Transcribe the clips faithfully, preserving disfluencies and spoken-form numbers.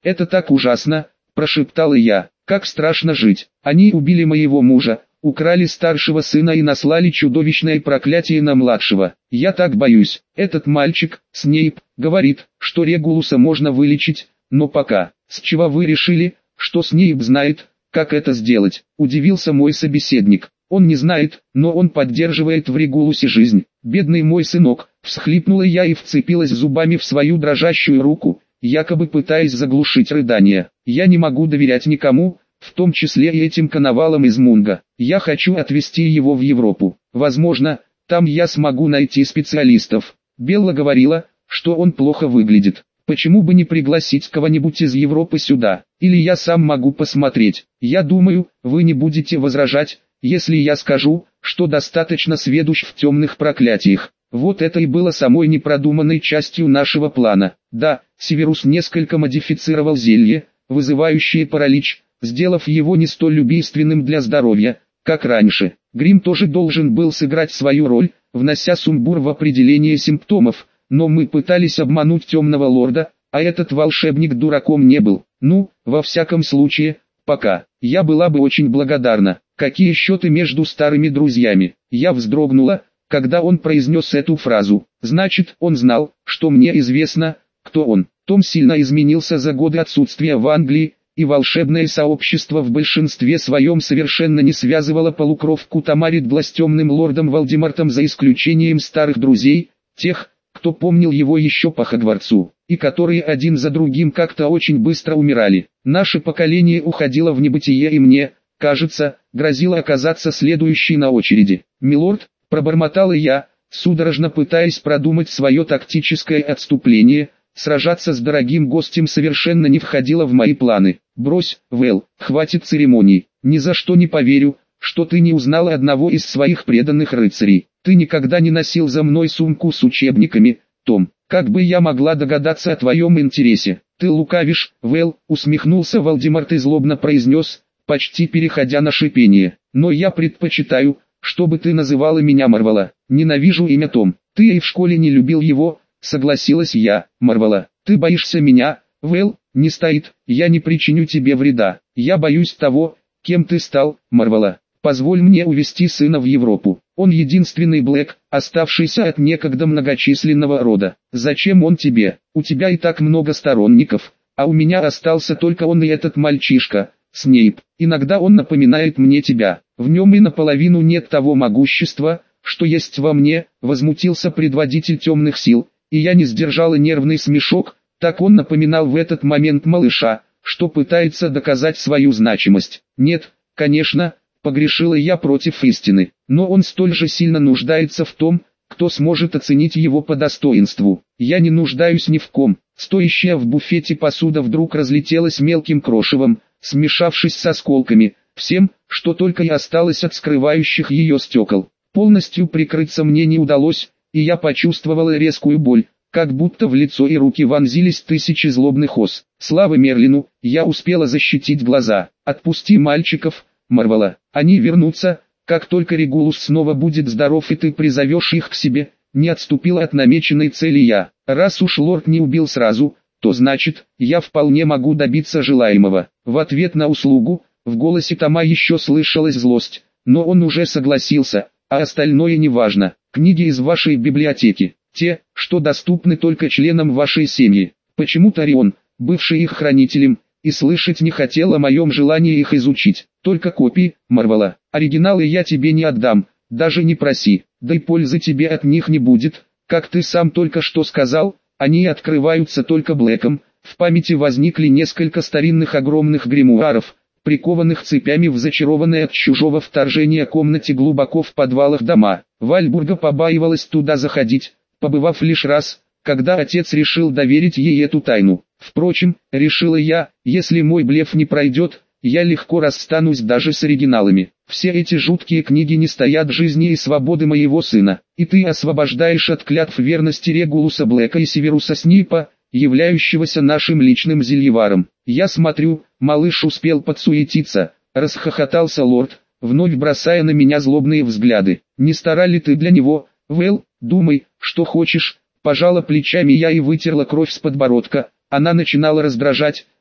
Это так ужасно, прошептала я. Как страшно жить. Они убили моего мужа, украли старшего сына и наслали чудовищное проклятие на младшего. Я так боюсь. Этот мальчик, Снейп, говорит, что Регулуса можно вылечить, но пока. С чего вы решили, что Снейп знает, как это сделать? Удивился мой собеседник. Он не знает, но он поддерживает в Регулусе жизнь. Бедный мой сынок, всхлипнула я и вцепилась зубами в свою дрожащую руку, якобы пытаясь заглушить рыдания. Я не могу доверять никому, в том числе и этим коновалам из Мунга. Я хочу отвезти его в Европу. Возможно, там я смогу найти специалистов. Белла говорила, что он плохо выглядит. Почему бы не пригласить кого-нибудь из Европы сюда? Или я сам могу посмотреть. Я думаю, вы не будете возражать, если я скажу, что достаточно сведущ в темных проклятиях. Вот это и было самой непродуманной частью нашего плана. Да, Северус несколько модифицировал зелье, вызывающее паралич, сделав его не столь убийственным для здоровья, как раньше. Грим тоже должен был сыграть свою роль, внося сумбур в определение симптомов, но мы пытались обмануть темного лорда, а этот волшебник дураком не был. Ну, во всяком случае, пока. Я была бы очень благодарна. Какие счеты между старыми друзьями? Я вздрогнула, когда он произнес эту фразу. Значит, он знал, что мне известно, кто он. Том сильно изменился за годы отсутствия в Англии, и волшебное сообщество в большинстве своем совершенно не связывало полукровку Тамаридла с темным лордом Волдемортом за исключением старых друзей, тех, кто помнил его еще по Хогвартсу, и которые один за другим как-то очень быстро умирали. Наше поколение уходило в небытие и мне, кажется, грозило оказаться следующей на очереди. «Милорд», пробормотала я, судорожно пытаясь продумать свое тактическое отступление, сражаться с дорогим гостем совершенно не входило в мои планы. «Брось, Вэл, хватит церемоний, ни за что не поверю, что ты не узнала одного из своих преданных рыцарей. Ты никогда не носил за мной сумку с учебниками, Том. Как бы я могла догадаться о твоем интересе? Ты лукавишь, Вэл», усмехнулся Волдеморт и злобно произнес, почти переходя на шипение. «Но я предпочитаю, чтобы ты называла меня Марвела. Ненавижу имя Том. Ты и в школе не любил его», согласилась я. «Марвела, ты боишься меня, Вэл?» «Не стоит, я не причиню тебе вреда. Я боюсь того, кем ты стал, Марвела. Позволь мне увезти сына в Европу. Он единственный Блэк, оставшийся от некогда многочисленного рода. Зачем он тебе? У тебя и так много сторонников, а у меня остался только он и этот мальчишка, Снейп. Иногда он напоминает мне тебя. В нем и наполовину нет того могущества, что есть во мне», возмутился предводитель темных сил, и я не сдержала нервный смешок. Так он напоминал в этот момент малыша, что пытается доказать свою значимость. Нет, конечно, погрешила я против истины, но он столь же сильно нуждается в том, кто сможет оценить его по достоинству. Я не нуждаюсь ни в ком. Стоящая в буфете посуда вдруг разлетелась мелким крошевом, смешавшись с осколками, всем, что только и осталось от скрывающих ее стекол. Полностью прикрыться мне не удалось, и я почувствовала резкую боль, как будто в лицо и руки вонзились тысячи злобных ос. Слава Мерлину, я успела защитить глаза. «Отпусти мальчиков, Марвела, они вернутся, как только Регулус снова будет здоров и ты призовешь их к себе», не отступила от намеченной цели я. «Раз уж лорд не убил сразу, то значит, я вполне могу добиться желаемого». В ответ на услугу, в голосе Тома еще слышалась злость, но он уже согласился, а остальное неважно. «Книги из вашей библиотеки. Те, что доступны только членам вашей семьи». Почему-то Орион, бывший их хранителем, и слышать не хотел о моем желании их изучить. «Только копии, Марвела. Оригиналы я тебе не отдам, даже не проси. Да и пользы тебе от них не будет. Как ты сам только что сказал, они открываются только Блэком». В памяти возникли несколько старинных огромных гримуаров, прикованных цепями в зачарованной от чужого вторжения комнате глубоко в подвалах дома. Вальбурга побаивалась туда заходить, побывав лишь раз, когда отец решил доверить ей эту тайну. Впрочем, решила я, если мой блеф не пройдет, я легко расстанусь даже с оригиналами. Все эти жуткие книги не стоят жизни и свободы моего сына, и ты освобождаешь от клятв верности Регулуса Блэка и Северуса Снипа, являющегося нашим личным зельеваром. Я смотрю, малыш успел подсуетиться, расхохотался лорд, вновь бросая на меня злобные взгляды. «Не стара ли ты для него, Вэл? Думай, что хочешь». Пожала плечами я и вытерла кровь с подбородка. Она начинала раздражать,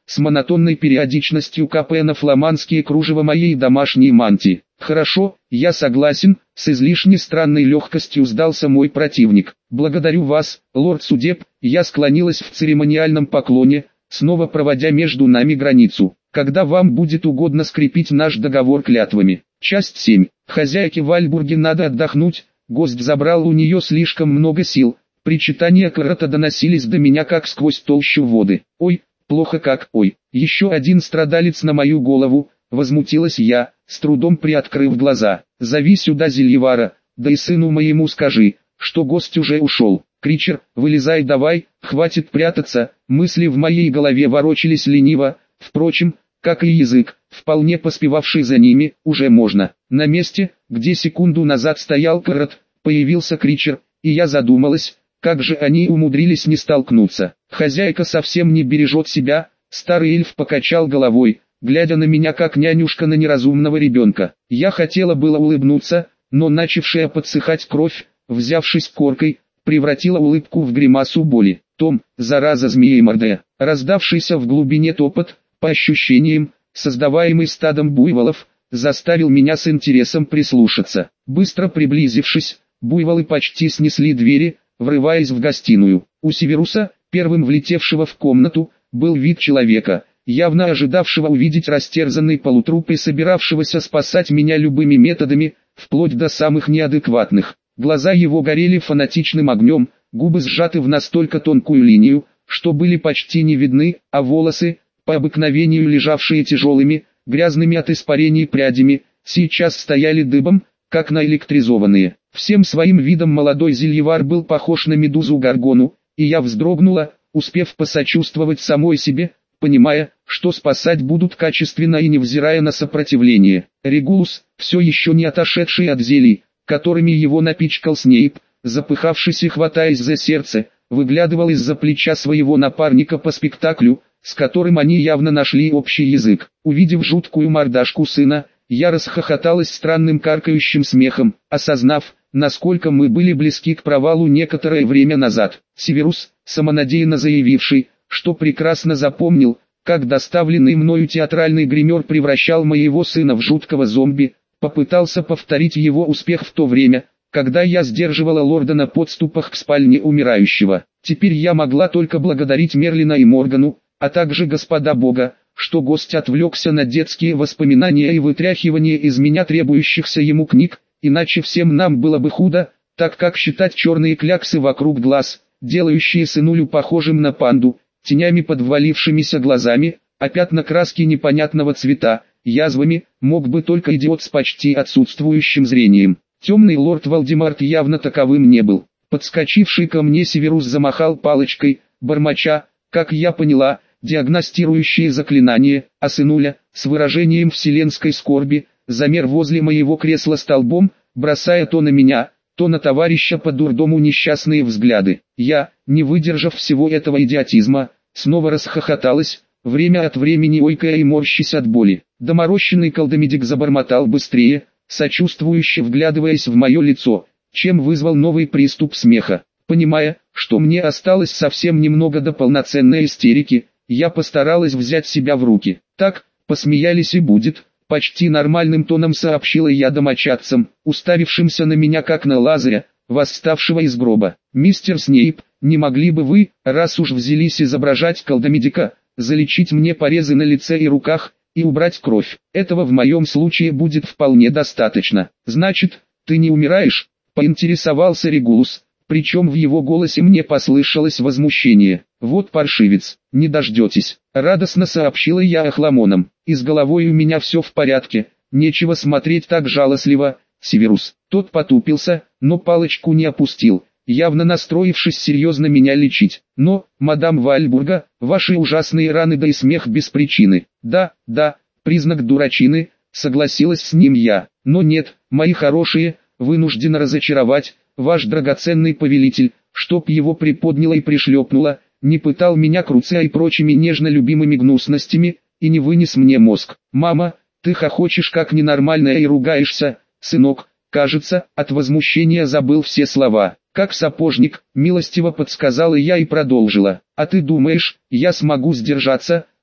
с монотонной периодичностью капая на фламандские кружева моей домашней мантии. «Хорошо, я согласен», — с излишне странной легкостью сдался мой противник. «Благодарю вас, лорд Судеб», — я склонилась в церемониальном поклоне, снова проводя между нами границу. «Когда вам будет угодно скрепить наш договор клятвами». Часть семь. Хозяйке Вальбурге надо отдохнуть, гость забрал у нее слишком много сил. Причитания Корота доносились до меня как сквозь толщу воды. «Ой, плохо как, ой, еще один страдалец на мою голову», — возмутилась я, с трудом приоткрыв глаза. «Зови сюда Зельевара, да и сыну моему скажи, что гость уже ушел. Кричер, вылезай давай, хватит прятаться». Мысли в моей голове ворочались лениво, впрочем, как и язык, вполне поспевавший за ними, уже можно. На месте, где секунду назад стоял Корот, появился Кричер, и я задумалась, как же они умудрились не столкнуться. «Хозяйка совсем не бережет себя», — старый эльф покачал головой, глядя на меня как нянюшка на неразумного ребенка. Я хотела было улыбнуться, но начавшая подсыхать кровь, взявшись коркой, превратила улыбку в гримасу боли. «Том, зараза змеемордая!» Раздавшийся в глубине топот, по ощущениям, создаваемый стадом буйволов, заставил меня с интересом прислушаться. Быстро приблизившись, буйволы почти снесли двери, врываясь в гостиную. У Северуса, первым влетевшего в комнату, был вид человека, явно ожидавшего увидеть растерзанный полутруп и собиравшегося спасать меня любыми методами, вплоть до самых неадекватных. Глаза его горели фанатичным огнем, губы сжаты в настолько тонкую линию, что были почти не видны, а волосы, по обыкновению лежавшие тяжелыми, грязными от испарений прядями, сейчас стояли дыбом, как наэлектризованные. Всем своим видом молодой Зельевар был похож на медузу Гаргону, и я вздрогнула, успев посочувствовать самой себе, понимая, что спасать будут качественно и невзирая на сопротивление. Регулус, все еще не отошедший от зелий, которыми его напичкал Снейп, запыхавшись и хватаясь за сердце, выглядывал из-за плеча своего напарника по спектаклю, с которым они явно нашли общий язык. Увидев жуткую мордашку сына, я расхохоталась странным каркающим смехом, осознав, насколько мы были близки к провалу некоторое время назад. Северус, самонадеянно заявивший, что прекрасно запомнил, как доставленный мною театральный гример превращал моего сына в жуткого зомби, попытался повторить его успех в то время, когда я сдерживала лорда на подступах к спальне умирающего. Теперь я могла только благодарить Мерлина и Моргану, а также Господа Бога, что гость отвлекся на детские воспоминания и вытряхивание из меня требующихся ему книг, иначе всем нам было бы худо, так как считать черные кляксы вокруг глаз, делающие сынулю похожим на панду, тенями под ввалившимися глазами, а пятна краски непонятного цвета, язвами, мог бы только идиот с почти отсутствующим зрением. Темный лорд Вальдемарт явно таковым не был. Подскочивший ко мне Северус замахал палочкой, бормоча, как я поняла, диагностирующие заклинание, а сынуля, с выражением вселенской скорби, замер возле моего кресла столбом, бросая то на меня, то на товарища по дурдому несчастные взгляды. Я, не выдержав всего этого идиотизма, снова расхохоталась, время от времени ойкая и морщась от боли. Доморощенный колдомедик забормотал быстрее, сочувствующе вглядываясь в мое лицо, чем вызвал новый приступ смеха. Понимая, что мне осталось совсем немного до полноценной истерики, я постаралась взять себя в руки. Так, посмеялись и будет, почти нормальным тоном сообщила я домочадцам, уставившимся на меня как на Лазаря, восставшего из гроба. «Мистер Снейп, не могли бы вы, раз уж взялись изображать колдомедика, залечить мне порезы на лице и руках, и убрать кровь? Этого в моем случае будет вполне достаточно». «Значит, ты не умираешь?» — поинтересовался Регулус, причем в его голосе мне послышалось возмущение. «Вот паршивец, не дождетесь», — радостно сообщила я охламонам. «И с головой у меня все в порядке, нечего смотреть так жалостливо, Северус». Тот потупился, но палочку не опустил, явно настроившись серьезно меня лечить. «Но, мадам Вальбурга, ваши ужасные раны да и смех без причины». «Да, да, признак дурачины», — согласилась с ним я. «Но нет, мои хорошие, вынуждена разочаровать, ваш драгоценный повелитель, чтоб его приподняло и пришлепнуло, не пытал меня Круциа и прочими нежно любимыми гнусностями, и не вынес мне мозг. Мама, ты хохочешь как ненормальная и ругаешься, сынок». Кажется, от возмущения забыл все слова. «Как сапожник», милостиво подсказала я и продолжила. «А ты думаешь, я смогу сдержаться,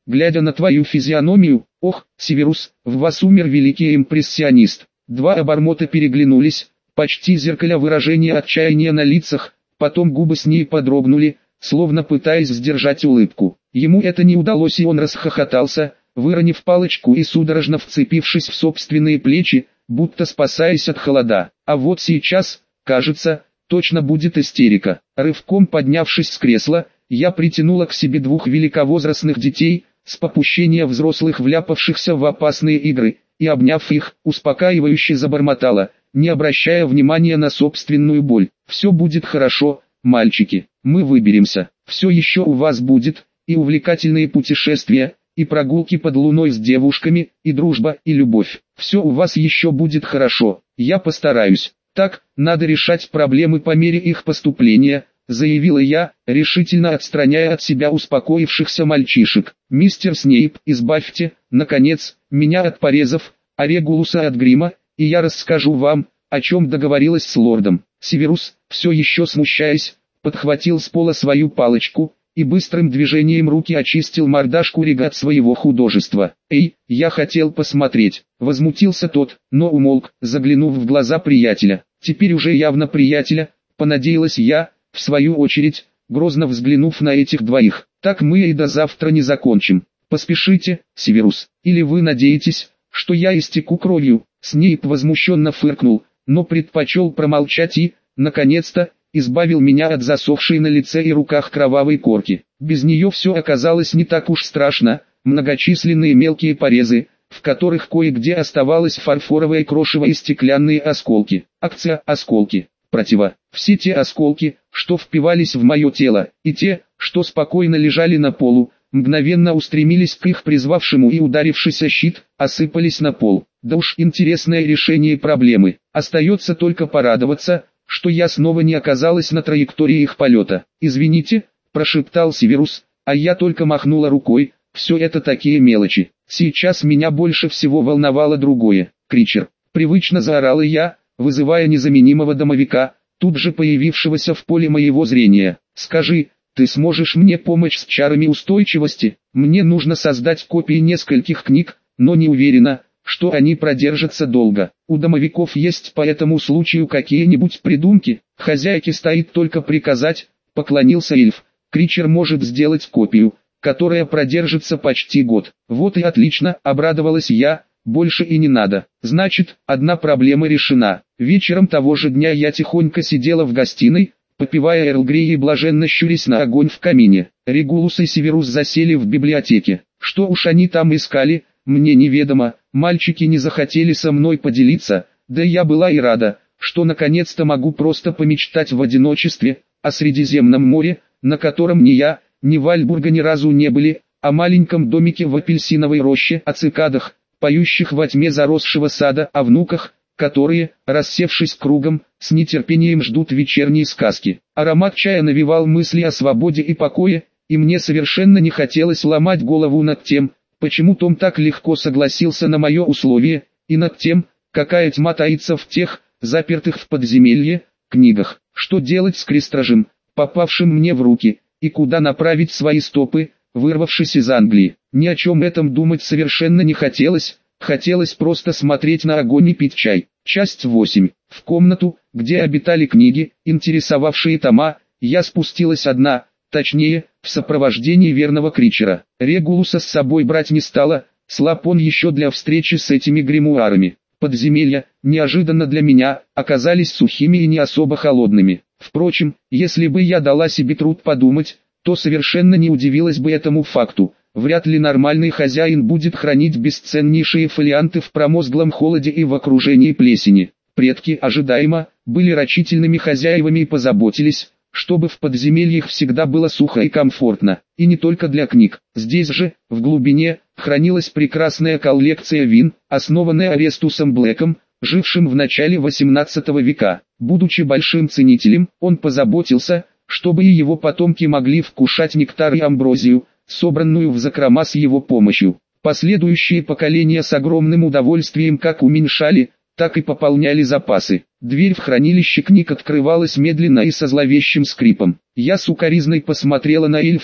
глядя на твою физиономию. Ох, Северус, в вас умер великий импрессионист. Два обормота переглянулись, почти зеркаля выражение отчаяния на лицах, потом губы с ней подрогнули, словно пытаясь сдержать улыбку. Ему это не удалось, и он расхохотался, выронив палочку и судорожно вцепившись в собственные плечи, будто спасаясь от холода. А вот сейчас, кажется, точно будет истерика. Рывком поднявшись с кресла, я притянула к себе двух великовозрастных детей, с попущения взрослых вляпавшихся в опасные игры, и обняв их, успокаивающе забормотала, не обращая внимания на собственную боль. «Все будет хорошо, мальчики, мы выберемся, все еще у вас будет, и увлекательные путешествия, и прогулки под луной с девушками, и дружба, и любовь. Все у вас еще будет хорошо, я постараюсь. Так, надо решать проблемы по мере их поступления», заявила я, решительно отстраняя от себя успокоившихся мальчишек. «Мистер Снейп, избавьте, наконец, меня от порезов, а Регулуса от грима, и я расскажу вам, о чем договорилась с лордом». Северус, все еще смущаясь, подхватил с пола свою палочку и быстрым движением руки очистил мордашку Рига от своего художества. «Эй, я хотел посмотреть», — возмутился тот, но умолк, заглянув в глаза приятеля. Теперь уже явно приятеля, понадеялась я, в свою очередь, грозно взглянув на этих двоих. «Так мы и до завтра не закончим. Поспешите, Северус, или вы надеетесь, что я истеку кровью?» Снейп возмущенно фыркнул, но предпочел промолчать и, наконец-то, избавил меня от засохшей на лице и руках кровавой корки. Без нее все оказалось не так уж страшно, многочисленные мелкие порезы, в которых кое-где оставалось фарфоровое крошево и стеклянные осколки. Акция «Осколки». Противо. Все те осколки, что впивались в мое тело, и те, что спокойно лежали на полу, мгновенно устремились к их призвавшему и ударившись о щит, осыпались на пол. Да уж, интересное решение проблемы. Остается только порадоваться, что я снова не оказалась на траектории их полета. «Извините», – прошептал Северус, а я только махнула рукой, все это такие мелочи. Сейчас меня больше всего волновало другое. «Кричер!» – привычно заорала я, вызывая незаменимого домовика, тут же появившегося в поле моего зрения. «Скажи, ты сможешь мне помочь с чарами устойчивости? Мне нужно создать копии нескольких книг, но не уверена, что они продержатся долго. У домовиков есть по этому случаю какие-нибудь придумки?» «Хозяйке стоит только приказать», — поклонился эльф. «Кричер может сделать копию, которая продержится почти год». «Вот и отлично», — обрадовалась я, — «больше и не надо». Значит, одна проблема решена. Вечером того же дня я тихонько сидела в гостиной, попивая Эрл Грей и блаженно щурясь на огонь в камине. Регулус и Северус засели в библиотеке. Что уж они там искали, мне неведомо. Мальчики не захотели со мной поделиться, да я была и рада, что наконец-то могу просто помечтать в одиночестве, о Средиземном море, на котором ни я, ни Вальбурга ни разу не были, о маленьком домике в апельсиновой роще, о цикадах, поющих во тьме заросшего сада, о внуках, которые, рассевшись кругом, с нетерпением ждут вечерней сказки. Аромат чая навевал мысли о свободе и покое, и мне совершенно не хотелось ломать голову над тем, почему Том так легко согласился на мое условие, и над тем, какая тьма таится в тех, запертых в подземелье, книгах. Что делать с крестражем, попавшим мне в руки, и куда направить свои стопы, вырвавшись из Англии? Ни о чем этом думать совершенно не хотелось, хотелось просто смотреть на огонь и пить чай. Часть восемь. В комнату, где обитали книги, интересовавшие Тома, я спустилась одна, точнее, в сопровождении верного Кричера. Регулуса с собой брать не стала, слаб он еще для встречи с этими гримуарами. Подземелья, неожиданно для меня, оказались сухими и не особо холодными. Впрочем, если бы я дала себе труд подумать, то совершенно не удивилась бы этому факту. Вряд ли нормальный хозяин будет хранить бесценнейшие фолианты в промозглом холоде и в окружении плесени. Предки, ожидаемо, были рачительными хозяевами и позаботились, чтобы в подземельях всегда было сухо и комфортно, и не только для книг. Здесь же, в глубине, хранилась прекрасная коллекция вин, основанная Арестусом Блэком, жившим в начале восемнадцатого века. Будучи большим ценителем, он позаботился, чтобы и его потомки могли вкушать нектар и амброзию, собранную в закрома с его помощью. Последующие поколения с огромным удовольствием как уменьшали, так и пополняли запасы. Дверь в хранилище книг открывалась медленно и со зловещим скрипом. Я с укоризной посмотрела на эльфа,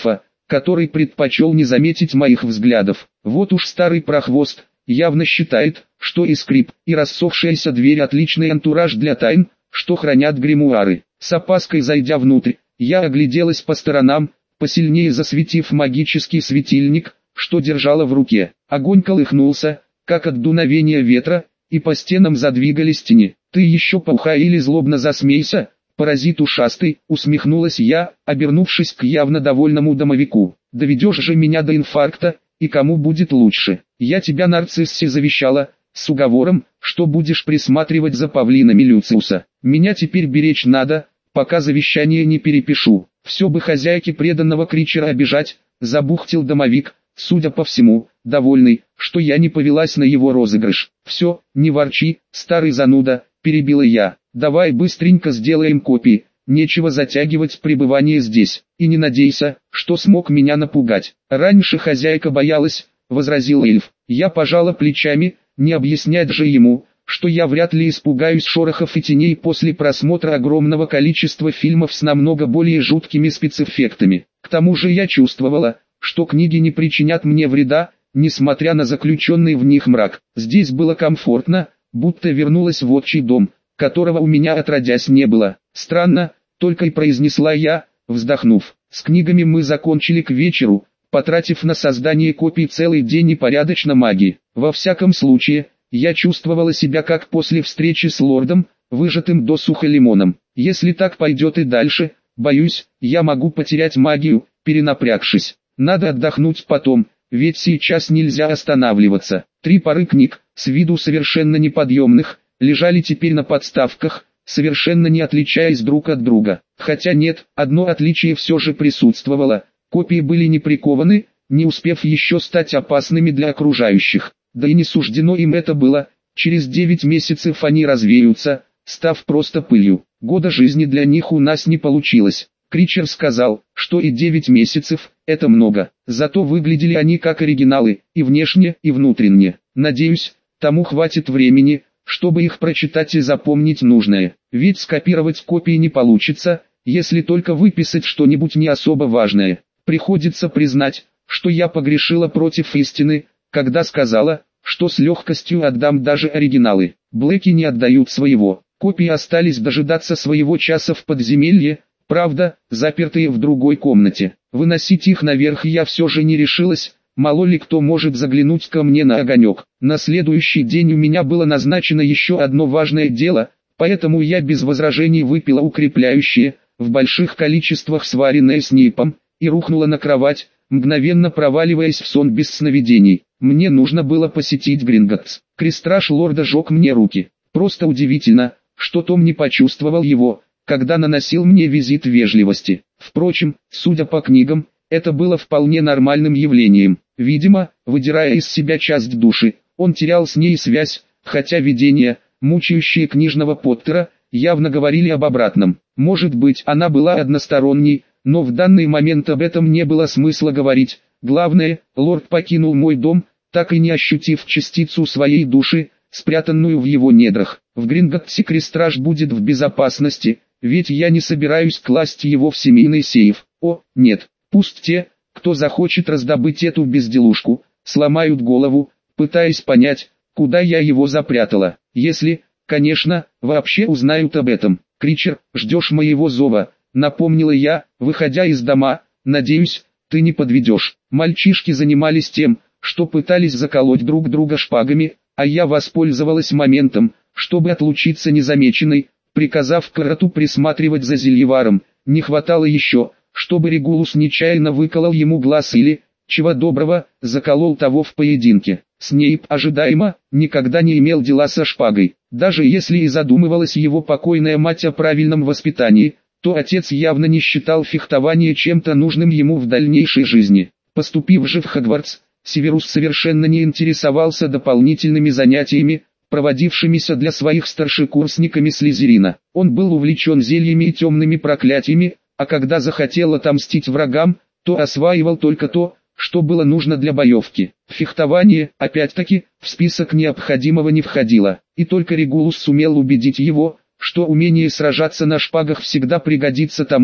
который предпочел не заметить моих взглядов. Вот уж старый прохвост, явно считает, что и скрип, и рассохшаяся дверь отличный антураж для тайн, что хранят гримуары. С опаской зайдя внутрь, я огляделась по сторонам, посильнее засветив магический светильник, что держала в руке. Огонь колыхнулся, как от дуновения ветра, и по стенам задвигались тени. «Ты еще поухай или злобно засмейся, паразит ушастый», усмехнулась я, обернувшись к явно довольному домовику. «Доведешь же меня до инфаркта, и кому будет лучше? Я тебя нарциссе завещала, с уговором, что будешь присматривать за павлинами Люциуса. Меня теперь беречь надо, пока завещание не перепишу». «Все бы хозяйке преданного Кричера обижать», забухтел домовик, судя по всему, довольный, что я не повелась на его розыгрыш. «Все, не ворчи, старый зануда», перебила я. «Давай быстренько сделаем копии, нечего затягивать пребывание здесь, и не надейся, что смог меня напугать. Раньше хозяйка боялась», возразил эльф. Я пожала плечами, не объяснять же ему, что я вряд ли испугаюсь шорохов и теней после просмотра огромного количества фильмов с намного более жуткими спецэффектами. К тому же я чувствовала, что книги не причинят мне вреда, несмотря на заключенный в них мрак. Здесь было комфортно, будто вернулась в отчий дом, которого у меня отродясь не было. Странно, только и произнесла я, вздохнув. С книгами мы закончили к вечеру, потратив на создание копий целый день и порядочно магии. Во всяком случае, я чувствовала себя как после встречи с лордом, выжатым досуха лимоном. Если так пойдет и дальше, боюсь, я могу потерять магию, перенапрягшись. Надо отдохнуть потом, ведь сейчас нельзя останавливаться. Три пары книг, с виду совершенно неподъемных, лежали теперь на подставках, совершенно не отличаясь друг от друга. Хотя нет, одно отличие все же присутствовало. Копии были не прикованы, не успев еще стать опасными для окружающих. Да и не суждено им это было, через девять месяцев они развеются, став просто пылью. Года жизни для них у нас не получилось. Кричер сказал, что и девять месяцев – это много, зато выглядели они как оригиналы, и внешне, и внутренне. Надеюсь, тому хватит времени, чтобы их прочитать и запомнить нужное. Ведь скопировать копии не получится, если только выписать что-нибудь не особо важное. Приходится признать, что я погрешила против истины, когда сказала, что с легкостью отдам даже оригиналы. Блэки не отдают своего. Копии остались дожидаться своего часа в подземелье, правда, запертые в другой комнате. Выносить их наверх я все же не решилась, мало ли кто может заглянуть ко мне на огонек. На следующий день у меня было назначено еще одно важное дело, поэтому я без возражений выпила укрепляющее, в больших количествах сваренное Снейпом, и рухнула на кровать, мгновенно проваливаясь в сон без сновидений. Мне нужно было посетить Гринготтс. Крестраж лорда жег мне руки. Просто удивительно, что Том не почувствовал его, когда наносил мне визит вежливости. Впрочем, судя по книгам, это было вполне нормальным явлением. Видимо, выдирая из себя часть души, он терял с ней связь, хотя видения, мучающие книжного Поттера, явно говорили об обратном. Может быть, она была односторонней, но в данный момент об этом не было смысла говорить. Главное, лорд покинул мой дом, так и не ощутив частицу своей души, спрятанную в его недрах. В Гринготтсе Крестраж будет в безопасности, ведь я не собираюсь класть его в семейный сейф. О, нет, пусть те, кто захочет раздобыть эту безделушку, сломают голову, пытаясь понять, куда я его запрятала. Если, конечно, вообще узнают об этом. Кричер, ждешь моего зова, напомнила я, выходя из дома, надеюсь, ты не подведешь. Мальчишки занимались тем, что пытались заколоть друг друга шпагами, а я воспользовалась моментом, чтобы отлучиться незамеченной, приказав Карату присматривать за Зельеваром. Не хватало еще, чтобы Регулус нечаянно выколол ему глаз или, чего доброго, заколол того в поединке. Снейп ожидаемо никогда не имел дела со шпагой. Даже если и задумывалась его покойная мать о правильном воспитании, то отец явно не считал фехтование чем-то нужным ему в дальнейшей жизни. Поступив же в Хогвартс, Северус совершенно не интересовался дополнительными занятиями, проводившимися для своих старшекурсниками Слизерина. Он был увлечен зельями и темными проклятиями, а когда захотел отомстить врагам, то осваивал только то, что было нужно для боевки. Фехтование, опять-таки, в список необходимого не входило, и только Регулус сумел убедить его, что умение сражаться на шпагах всегда пригодится тому,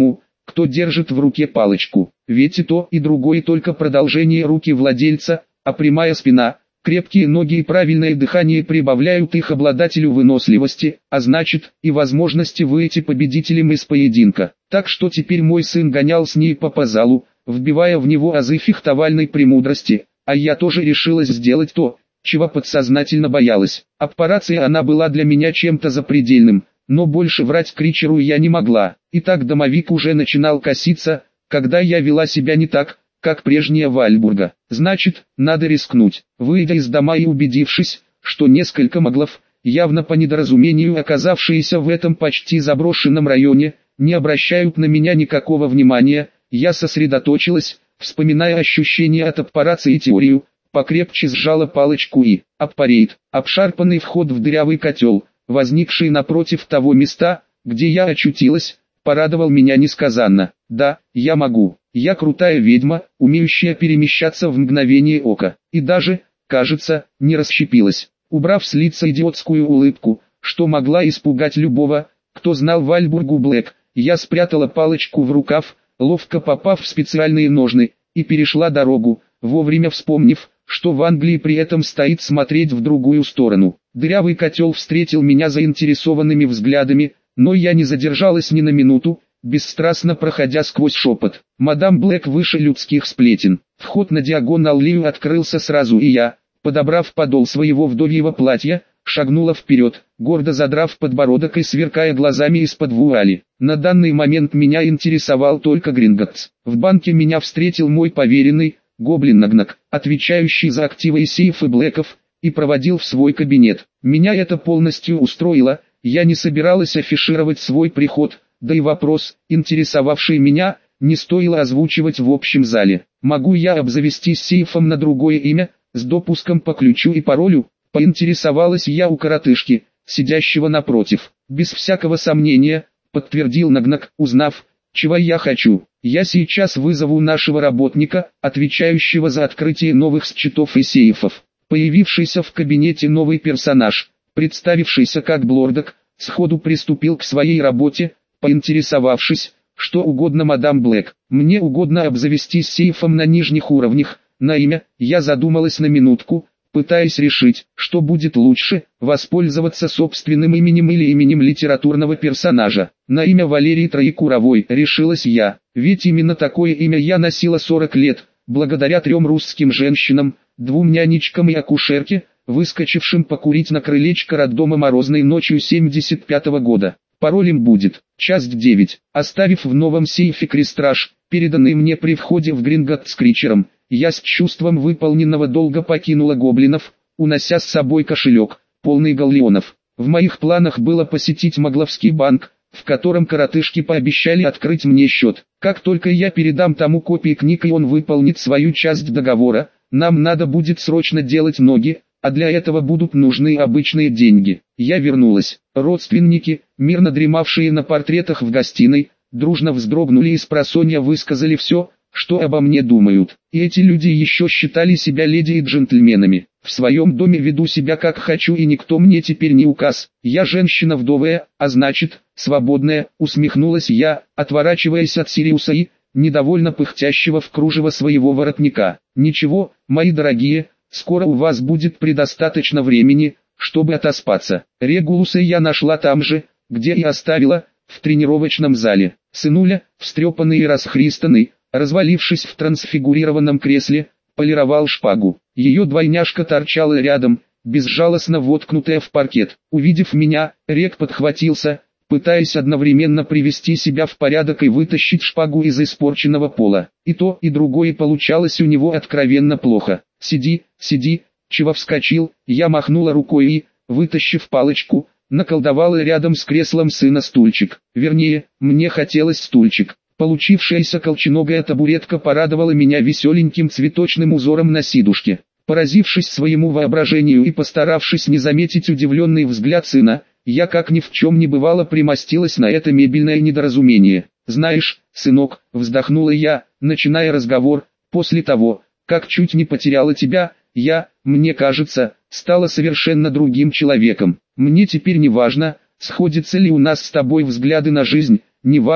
кто держит в руке палочку. Ведь и то, и другое только продолжение руки владельца, а прямая спина, крепкие ноги и правильное дыхание прибавляют их обладателю выносливости, а значит, и возможности выйти победителем из поединка. Так что теперь мой сын гонял с ней по позалу, вбивая в него азы фехтовальной премудрости, а я тоже решилась сделать то, чего подсознательно боялась. Аппарация она была для меня чем-то запредельным, но больше врать Кричеру я не могла. Итак, домовик уже начинал коситься, когда я вела себя не так, как прежняя Вальбурга. Значит, надо рискнуть. Выйдя из дома и убедившись, что несколько моглов, явно по недоразумению оказавшиеся в этом почти заброшенном районе, не обращают на меня никакого внимания, я сосредоточилась, вспоминая ощущения от аппарации и теорию, покрепче сжала палочку и, аппарейт, обшарпанный вход в дырявый котел, возникший напротив того места, где я очутилась, порадовал меня несказанно. Да, я могу. Я крутая ведьма, умеющая перемещаться в мгновение ока. И даже, кажется, не расщепилась. Убрав с лица идиотскую улыбку, что могла испугать любого, кто знал Вальбургу Блэк, я спрятала палочку в рукав, ловко попав в специальные ножны, и перешла дорогу, вовремя вспомнив, что в Англии при этом стоит смотреть в другую сторону. Дырявый котел встретил меня заинтересованными взглядами, но я не задержалась ни на минуту, бесстрастно проходя сквозь шепот. Мадам Блэк выше людских сплетен. Вход на диагоналлию открылся сразу, и я, подобрав подол своего вдовьего платья, шагнула вперед, гордо задрав подбородок и сверкая глазами из-под вуали. На данный момент меня интересовал только Гринготтс. В банке меня встретил мой поверенный, Гоблин Нагнак, отвечающий за активы и сейфы Блэков, и проводил в свой кабинет. Меня это полностью устроило, я не собиралась афишировать свой приход, да и вопрос, интересовавший меня, не стоило озвучивать в общем зале. Могу я обзавестись сейфом на другое имя, с допуском по ключу и паролю? Поинтересовалась я у коротышки, сидящего напротив. Без всякого сомнения, подтвердил Нагнак, узнав, чего я хочу. Я сейчас вызову нашего работника, отвечающего за открытие новых счетов и сейфов. Появившийся в кабинете новый персонаж, представившийся как Блордок, сходу приступил к своей работе, поинтересовавшись, что угодно мадам Блэк. Мне угодно обзавестись сейфом на нижних уровнях, на имя. Я задумалась на минутку, пытаясь решить, что будет лучше, воспользоваться собственным именем или именем литературного персонажа. На имя Валерии Троекуровой решилась я, ведь именно такое имя я носила сорок лет, благодаря трем русским женщинам, двум нянечкам и акушерке, выскочившим покурить на крылечко роддома морозной ночью семьдесят пятого года. Паролем будет часть девять. Оставив в новом сейфе крестраж, переданный мне при входе в Гринготт с Кричером, я с чувством выполненного долга покинула гоблинов, унося с собой кошелек, полный галлеонов. В моих планах было посетить Могловский банк, в котором коротышки пообещали открыть мне счет. Как только я передам тому копии книг и он выполнит свою часть договора, нам надо будет срочно делать ноги, а для этого будут нужны обычные деньги. Я вернулась. Родственники, мирно дремавшие на портретах в гостиной, дружно вздрогнули и спросонья высказали все, что обо мне думают. И эти люди еще считали себя леди и джентльменами. В своем доме веду себя как хочу и никто мне теперь не указ. Я женщина вдовая, а значит, свободная, усмехнулась я, отворачиваясь от Сириуса и, недовольно пыхтящего в кружево своего воротника. Ничего, мои дорогие, скоро у вас будет предостаточно времени, чтобы отоспаться. Регулуса я нашла там же, где и оставила, в тренировочном зале. Сынуля, встрепанный и расхристанный, развалившись в трансфигурированном кресле, полировал шпагу. Ее двойняшка торчала рядом, безжалостно воткнутая в паркет. Увидев меня, Рек подхватился, пытаясь одновременно привести себя в порядок и вытащить шпагу из испорченного пола. И то, и другое получалось у него откровенно плохо. «Сиди, сиди», чего вскочил, я махнула рукой и, вытащив палочку, наколдовала рядом с креслом сына стульчик. Вернее, мне хотелось стульчик. Получившаяся колченогая табуретка порадовала меня веселеньким цветочным узором на сидушке. Поразившись своему воображению и постаравшись не заметить удивленный взгляд сына, я как ни в чем не бывало примостилась на это мебельное недоразумение. «Знаешь, сынок», вздохнула я, начиная разговор, «после того, как чуть не потеряла тебя, я, мне кажется, стала совершенно другим человеком. Мне теперь не важно, сходятся ли у нас с тобой взгляды на жизнь, не важно,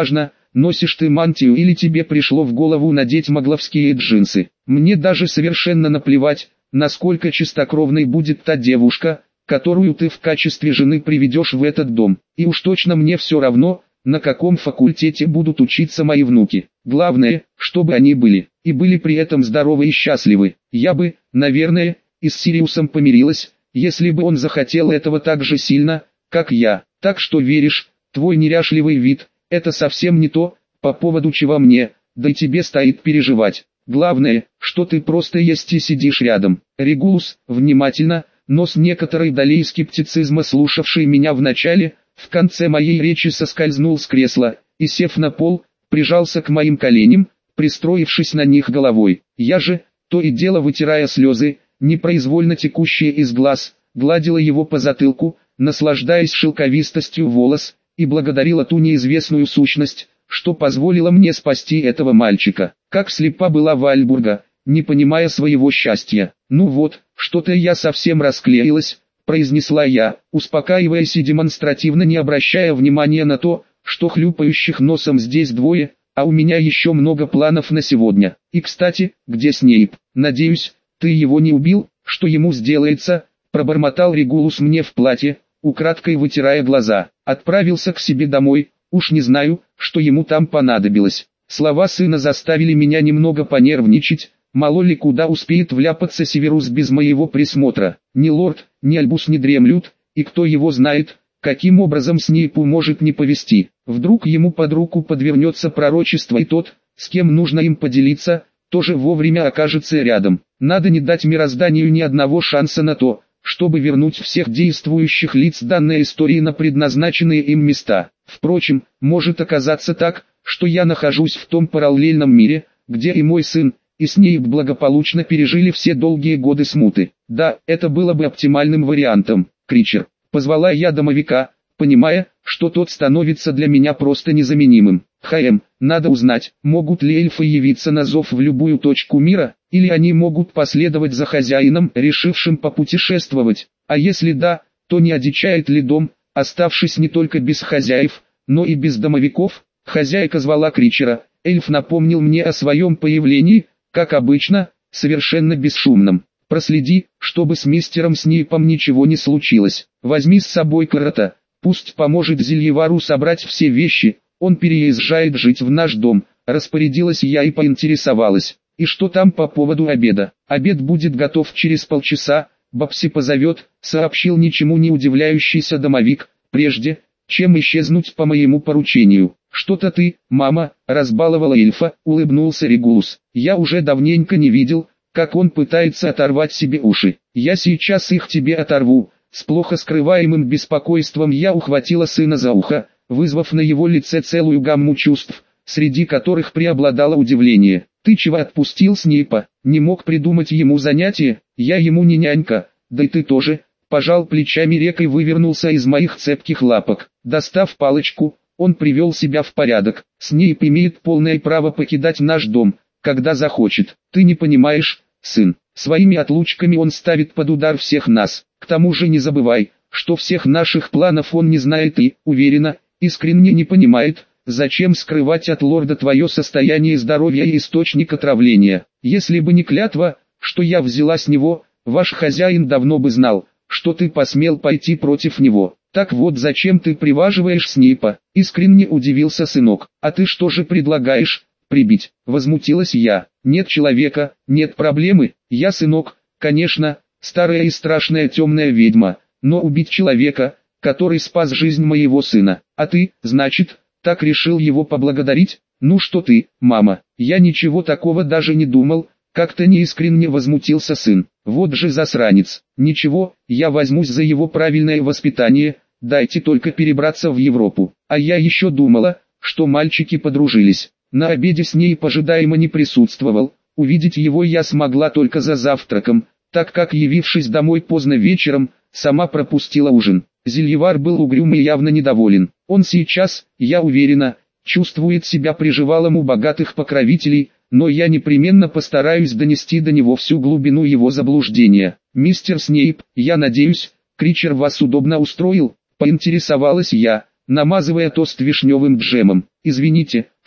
носишь ты мантию или тебе пришло в голову надеть магловские джинсы. Мне даже совершенно наплевать, насколько чистокровной будет та девушка, которую ты в качестве жены приведешь в этот дом. И уж точно мне все равно, на каком факультете будут учиться мои внуки. Главное, чтобы они были, и были при этом здоровы и счастливы. Я бы, наверное, и с Сириусом помирилась, если бы он захотел этого так же сильно, как я. Так что веришь, твой неряшливый вид – это совсем не то, по поводу чего мне, да и тебе стоит переживать. Главное, что ты просто есть и сидишь рядом. Регулус, внимательно, но с некоторой долей скептицизма слушавший меня в начале, в конце моей речи соскользнул с кресла и, сев на пол, прижался к моим коленям, пристроившись на них головой. Я же, то и дело вытирая слезы, непроизвольно текущие из глаз, гладила его по затылку, наслаждаясь шелковистостью волос, и благодарила ту неизвестную сущность, что позволила мне спасти этого мальчика. Как слепа была Вальбурга, не понимая своего счастья. «Ну вот, что-то я совсем расклеилась», — произнесла я, успокаиваясь и демонстративно не обращая внимания на то, что хлюпающих носом здесь двое, а у меня еще много планов на сегодня. И кстати, где Снейп? Надеюсь, ты его не убил, что ему сделается?» Пробормотал Регулус мне в платье, украдкой вытирая глаза. Отправился к себе домой, уж не знаю, что ему там понадобилось. Слова сына заставили меня немного понервничать, мало ли куда успеет вляпаться Северус без моего присмотра. Ни лорд, ни Альбус не дремлют, и кто его знает, каким образом Снейпу может не повести. Вдруг ему под руку подвернется пророчество, и тот, с кем нужно им поделиться, тоже вовремя окажется рядом. Надо не дать мирозданию ни одного шанса на то, чтобы вернуть всех действующих лиц данной истории на предназначенные им места. Впрочем, может оказаться так, что я нахожусь в том параллельном мире, где и мой сын, и Снейп благополучно пережили все долгие годы смуты. Да, это было бы оптимальным вариантом. Кричер. Позвала я домовика, понимая, что тот становится для меня просто незаменимым. «Хм, надо узнать, могут ли эльфы явиться на зов в любую точку мира, или они могут последовать за хозяином, решившим попутешествовать, а если да, то не одичает ли дом, оставшись не только без хозяев, но и без домовиков?» Хозяйка звала Кричера, эльф напомнил мне о своем появлении, как обычно, совершенно бесшумном. «Проследи, чтобы с мистером Снейпом ничего не случилось. Возьми с собой Корота, пусть поможет Зельевару собрать все вещи, он переезжает жить в наш дом», распорядилась я и поинтересовалась. «И что там по поводу обеда?» «Обед будет готов через полчаса, Бабси позовет», сообщил ничему не удивляющийся домовик, прежде, чем исчезнуть по моему поручению. «Что-то ты, мама, разбаловала эльфа», улыбнулся Регулус. «Я уже давненько не видел, как он пытается оторвать себе уши. Я сейчас их тебе оторву». С плохо скрываемым беспокойством я ухватила сына за ухо, вызвав на его лице целую гамму чувств, среди которых преобладало удивление. «Ты чего отпустил Снейпа? Не мог придумать ему занятие? Я ему не нянька, да и ты тоже». Пожал плечами Рек и вывернулся из моих цепких лапок. Достав палочку, он привел себя в порядок. «Снейп имеет полное право покидать наш дом, когда захочет. Ты не понимаешь, сын, своими отлучками он ставит под удар всех нас. К тому же не забывай, что всех наших планов он не знает и, уверена, искренне не понимает, зачем скрывать от лорда твое состояние здоровья и источник отравления. Если бы не клятва, что я взяла с него, ваш хозяин давно бы знал, что ты посмел пойти против него. Так вот зачем ты приваживаешь Снейпа?» Искренне удивился сынок. «А ты что же предлагаешь? Прибить?» Возмутилась я. «Нет человека, нет проблемы. Я, сынок, конечно, старая и страшная темная ведьма, но убить человека, который спас жизнь моего сына. А ты, значит, так решил его поблагодарить? Ну что ты, мама, я ничего такого даже не думал», как-то неискренне возмутился сын. «Вот же засранец. Ничего, я возьмусь за его правильное воспитание, дайте только перебраться в Европу. А я еще думала, что мальчики подружились». На обеде Снейп ожидаемо не присутствовал, увидеть его я смогла только за завтраком, так как, явившись домой поздно вечером, сама пропустила ужин. Зельевар был угрюм и явно недоволен. Он сейчас, я уверена, чувствует себя приживалом у богатых покровителей, но я непременно постараюсь донести до него всю глубину его заблуждения. «Мистер Снейп, я надеюсь, Кричер вас удобно устроил?» – поинтересовалась я, намазывая тост вишневым джемом. «Извините,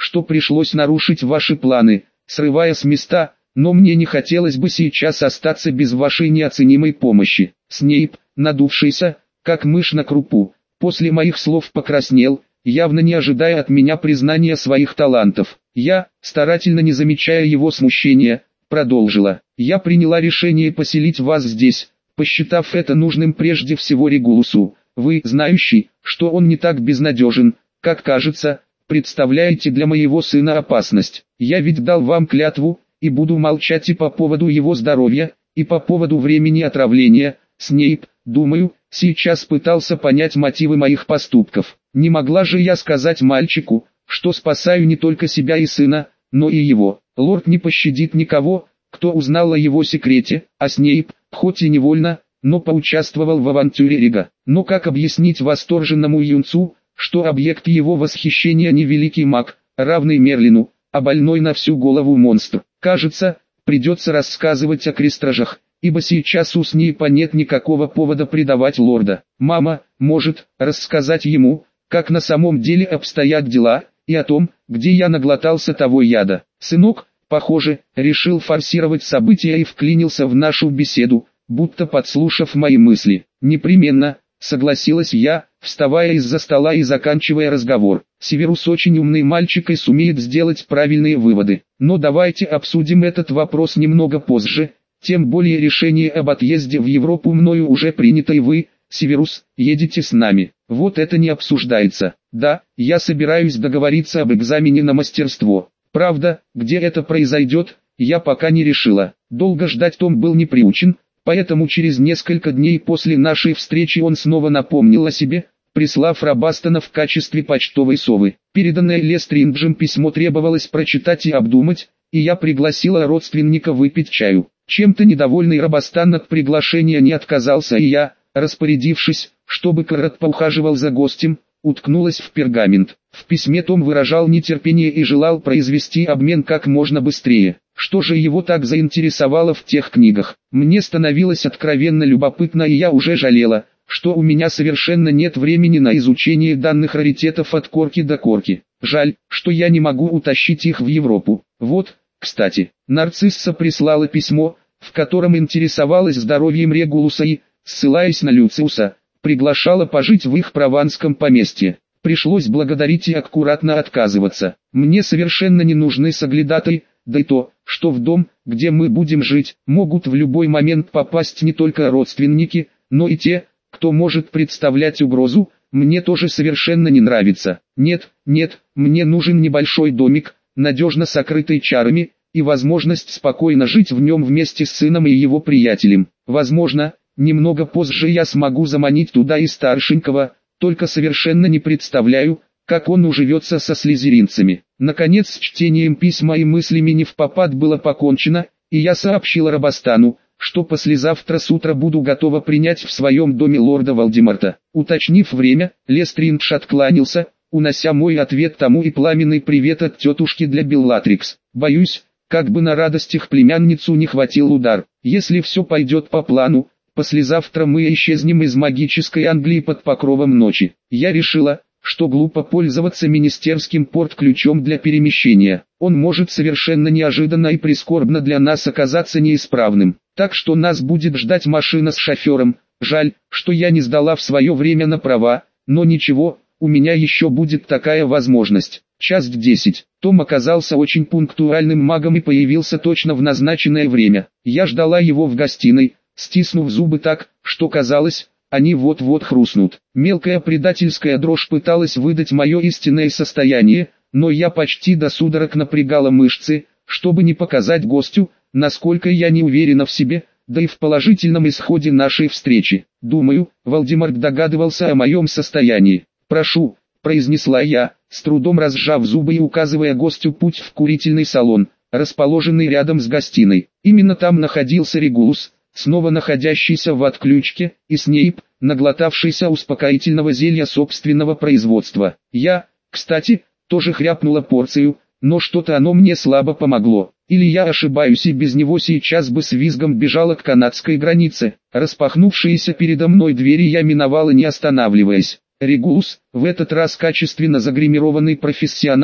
что пришлось нарушить ваши планы, срывая с места, но мне не хотелось бы сейчас остаться без вашей неоценимой помощи». Снейп, надувшийся, как мышь на крупу, после моих слов покраснел, явно не ожидая от меня признания своих талантов. Я, старательно не замечая его смущения, продолжила: «Я приняла решение поселить вас здесь, посчитав это нужным прежде всего Регулусу. Вы, знающий, что он не так безнадежен, как кажется, представляете для моего сына опасность. Я ведь дал вам клятву, и буду молчать и по поводу его здоровья, и по поводу времени отравления». Снейп, думаю, сейчас пытался понять мотивы моих поступков. Не могла же я сказать мальчику, что спасаю не только себя и сына, но и его. Лорд не пощадит никого, кто узнал о его секрете, а Снейп, хоть и невольно, но поучаствовал в авантюре Рига. Но как объяснить восторженному юнцу, что объект его восхищения не великий маг, равный Мерлину, а больной на всю голову монстр? Кажется, придется рассказывать о крестражах, ибо сейчас у Снейпа нет никакого повода предавать лорда. Мама, может, рассказать ему, как на самом деле обстоят дела, и о том, где я наглотался того яда. Сынок, похоже, решил форсировать события и вклинился в нашу беседу, будто подслушав мои мысли. «Непременно», — согласилась я, вставая из-за стола и заканчивая разговор. «Северус очень умный мальчик и сумеет сделать правильные выводы. Но давайте обсудим этот вопрос немного позже, тем более решение об отъезде в Европу мною уже принято, и вы, Северус, едете с нами. Вот это не обсуждается. Да, я собираюсь договориться об экзамене на мастерство. Правда, где это произойдет, я пока не решила. Долго ждать Том был не приучен, поэтому через несколько дней после нашей встречи он снова напомнил о себе, прислав Робастона в качестве почтовой совы. Переданное Лестринджем письмо требовалось прочитать и обдумать, и я пригласила родственника выпить чаю. Чем-то недовольный Робастан от приглашения не отказался, и я, распорядившись, чтобы Карат поухаживал за гостем, уткнулась в пергамент. В письме Том выражал нетерпение и желал произвести обмен как можно быстрее. Что же его так заинтересовало в тех книгах? Мне становилось откровенно любопытно, и я уже жалела, что у меня совершенно нет времени на изучение данных раритетов от корки до корки. Жаль, что я не могу утащить их в Европу. Вот, кстати, Нарцисса прислала письмо, в котором интересовалась здоровьем Регулуса и, ссылаясь на Люциуса, приглашала пожить в их прованском поместье. Пришлось благодарить и аккуратно отказываться. Мне совершенно не нужны соглядатые, да и то, что в дом, где мы будем жить, могут в любой момент попасть не только родственники, но и те, кто может представлять угрозу, мне тоже совершенно не нравится. Нет, нет, мне нужен небольшой домик, надежно сокрытый чарами, и возможность спокойно жить в нем вместе с сыном и его приятелем. Возможно, немного позже я смогу заманить туда и старшенького, только совершенно не представляю, как он уживется со слизеринцами. Наконец, с чтением письма и мыслями невпопад было покончено, и я сообщила Робастану, что послезавтра с утра буду готова принять в своем доме лорда Волдемарта. Уточнив время, Лестриндж откланялся, унося мой ответ тому и пламенный привет от тетушки для Беллатрикс. Боюсь, как бы на радостях племянницу не хватил удар. Если все пойдет по плану, послезавтра мы исчезнем из магической Англии под покровом ночи. Я решила, что глупо пользоваться министерским порт-ключом для перемещения. Он может совершенно неожиданно и прискорбно для нас оказаться неисправным. Так что нас будет ждать машина с шофером. Жаль, что я не сдала в свое время на права, но ничего, у меня еще будет такая возможность. Час десять. Том оказался очень пунктуальным магом и появился точно в назначенное время. Я ждала его в гостиной, стиснув зубы так, что казалось, они вот-вот хрустнут. Мелкая предательская дрожь пыталась выдать мое истинное состояние, но я почти до судорог напрягала мышцы, чтобы не показать гостю, насколько я не уверена в себе, да и в положительном исходе нашей встречи. Думаю, Волдемарт догадывался о моем состоянии. «Прошу», — произнесла я, с трудом разжав зубы и указывая гостю путь в курительный салон, расположенный рядом с гостиной. Именно там находился Регулус, снова находящийся в отключке, и Снейп, наглотавшийся успокоительного зелья собственного производства. Я, кстати, тоже хряпнула порцию, но что-то оно мне слабо помогло. Или я ошибаюсь, и без него сейчас бы с визгом бежала к канадской границе. Распахнувшиеся передо мной двери я миновала, не останавливаясь. Регулус, в этот раз качественно загримированный профессионалом,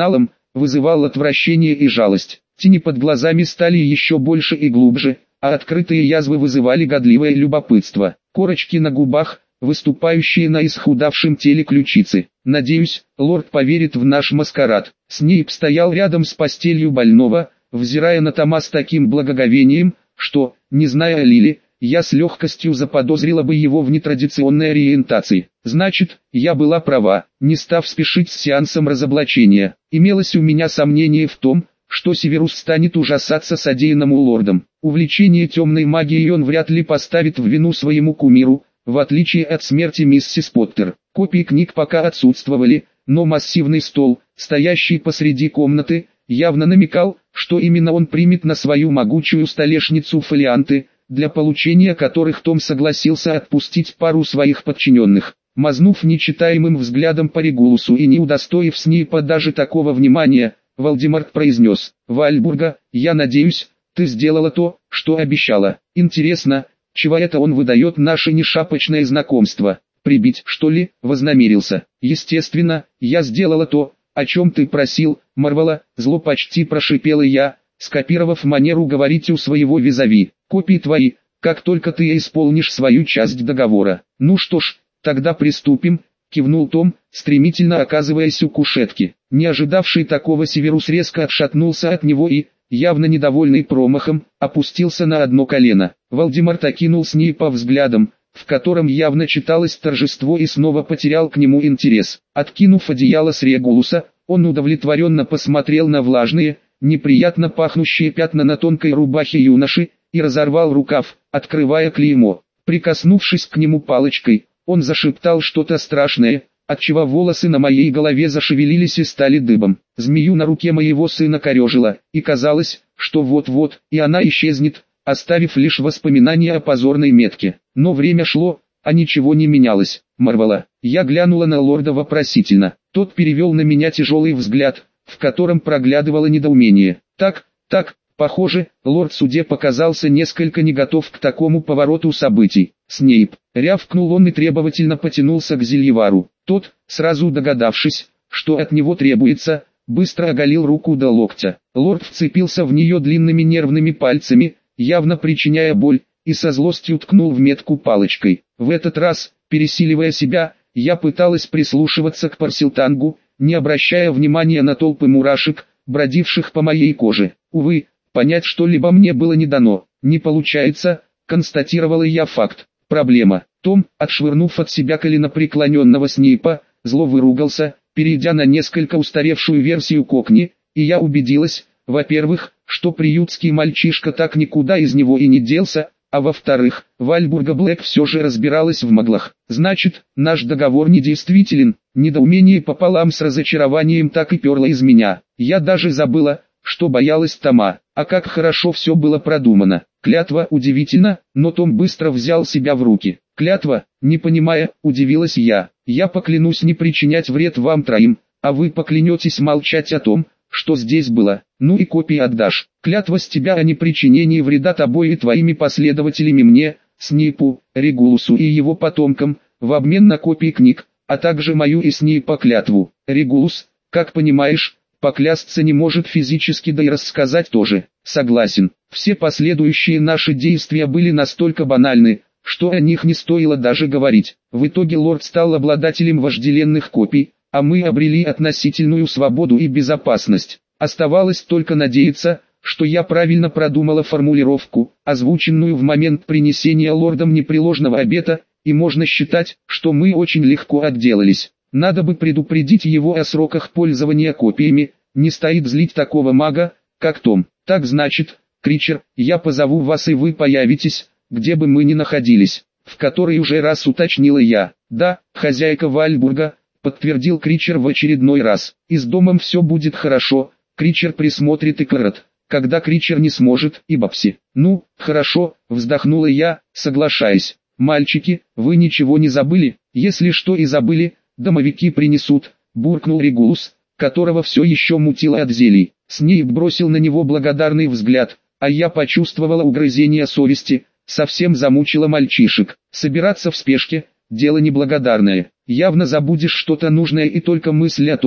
вызывал отвращение и жалость. Тени под глазами стали еще больше и глубже, а открытые язвы вызывали годливое любопытство. Корочки на губах, выступающие на исхудавшем теле ключицы. Надеюсь, лорд поверит в наш маскарад. Снейп стоял рядом с постелью больного, взирая на Тома с таким благоговением, что, не зная Лили, я с легкостью заподозрила бы его в нетрадиционной ориентации. Значит, я была права, не став спешить с сеансом разоблачения. Имелось у меня сомнение в том, что Северус станет ужасаться содеянному лордом. Увлечение темной магией он вряд ли поставит в вину своему кумиру, в отличие от смерти миссис Поттер. Копии книг пока отсутствовали, но массивный стол, стоящий посреди комнаты, явно намекал, что именно он примет на свою могучую столешницу фолианты, для получения которых Том согласился отпустить пару своих подчиненных. Мазнув нечитаемым взглядом по Регулусу и не удостоив Снейпа даже такого внимания, Волдеморт произнес: «Вальбурга, я надеюсь, ты сделала то, что обещала. Интересно, чего это он выдает наше нешапочное знакомство? Прибить, что ли, вознамерился? Естественно, я сделала то, о чем ты просил, Марвела», зло почти прошипела я, скопировав манеру говорить у своего визави. «Копии твои, как только ты исполнишь свою часть договора». «Ну что ж, тогда приступим», кивнул Том, стремительно оказываясь у кушетки. Не ожидавший такого Северус резко отшатнулся от него и, явно недовольный промахом, опустился на одно колено. Волдеморт окинул Снейпа взглядом, в котором явно читалось торжество, и снова потерял к нему интерес. Откинув одеяло с Регулуса, он удовлетворенно посмотрел на влажные, неприятно пахнущие пятна на тонкой рубахе юноши, и разорвал рукав, открывая клеймо. Прикоснувшись к нему палочкой, он зашептал что-то страшное, отчего волосы на моей голове зашевелились и стали дыбом. Змею на руке моего сына корежило, и казалось, что вот-вот, и она исчезнет, оставив лишь воспоминания о позорной метке. Но время шло, а ничего не менялось. «Марвела». Я глянула на лорда вопросительно. Тот перевел на меня тяжелый взгляд, в котором проглядывало недоумение. «Так, так, похоже, лорд-судья показался несколько не готов к такому повороту событий». «Снейп», рявкнул он и требовательно потянулся к Зельевару. Тот, сразу догадавшись, что от него требуется, быстро оголил руку до локтя. Лорд вцепился в нее длинными нервными пальцами, явно причиняя боль, и со злостью ткнул в метку палочкой. В этот раз, пересиливая себя, я пыталась прислушиваться к Парсилтангу, не обращая внимания на толпы мурашек, бродивших по моей коже. Увы, понять что-либо мне было не дано. «Не получается», констатировала я факт. «Проблема». Том, отшвырнув от себя коленопреклоненного Снейпа, зло выругался, перейдя на несколько устаревшую версию Кокни, и я убедилась, во-первых, что приютский мальчишка так никуда из него и не делся, а во-вторых, Вальбурга Блэк все же разбиралась в маглах. «Значит, наш договор недействителен», недоумение пополам с разочарованием так и перло из меня. Я даже забыла, что боялась Тома, а как хорошо все было продумано. Клятва, удивительно, но Том быстро взял себя в руки. «Клятва?» Не понимая, удивилась я. «Я поклянусь не причинять вред вам троим, а вы поклянетесь молчать о том, что здесь было. Ну и копии отдашь. Клятва с тебя о непричинении вреда тобой и твоими последователями мне, Снейпу, Регулусу и его потомкам, в обмен на копии книг, а также мою и Снейпа клятву. Регулус, как понимаешь, поклясться не может физически, да и рассказать тоже». «Согласен». Все последующие наши действия были настолько банальны, что о них не стоило даже говорить. В итоге лорд стал обладателем вожделенных копий, а мы обрели относительную свободу и безопасность. Оставалось только надеяться, что я правильно продумала формулировку, озвученную в момент принесения лордом непреложного обета, и можно считать, что мы очень легко отделались. Надо бы предупредить его о сроках пользования копиями, не стоит злить такого мага, как Том. «Так значит, Кричер, я позову вас и вы появитесь, где бы мы ни находились», в который уже раз уточнила я. «Да, хозяйка Вальбурга», подтвердил Кричер в очередной раз. «И с домом все будет хорошо, Кричер присмотрит и Клэрот, когда Кричер не сможет, и Бабси». «Ну, хорошо», вздохнула я, соглашаясь. «Мальчики, вы ничего не забыли? Если что и забыли, домовики принесут», буркнул Регулус, которого все еще мутило от зелий. Снейп бросил на него благодарный взгляд, а я почувствовала угрызение совести, совсем замучила мальчишек. Собираться в спешке – дело неблагодарное. Явно забудешь что-то нужное, и только мысль о том,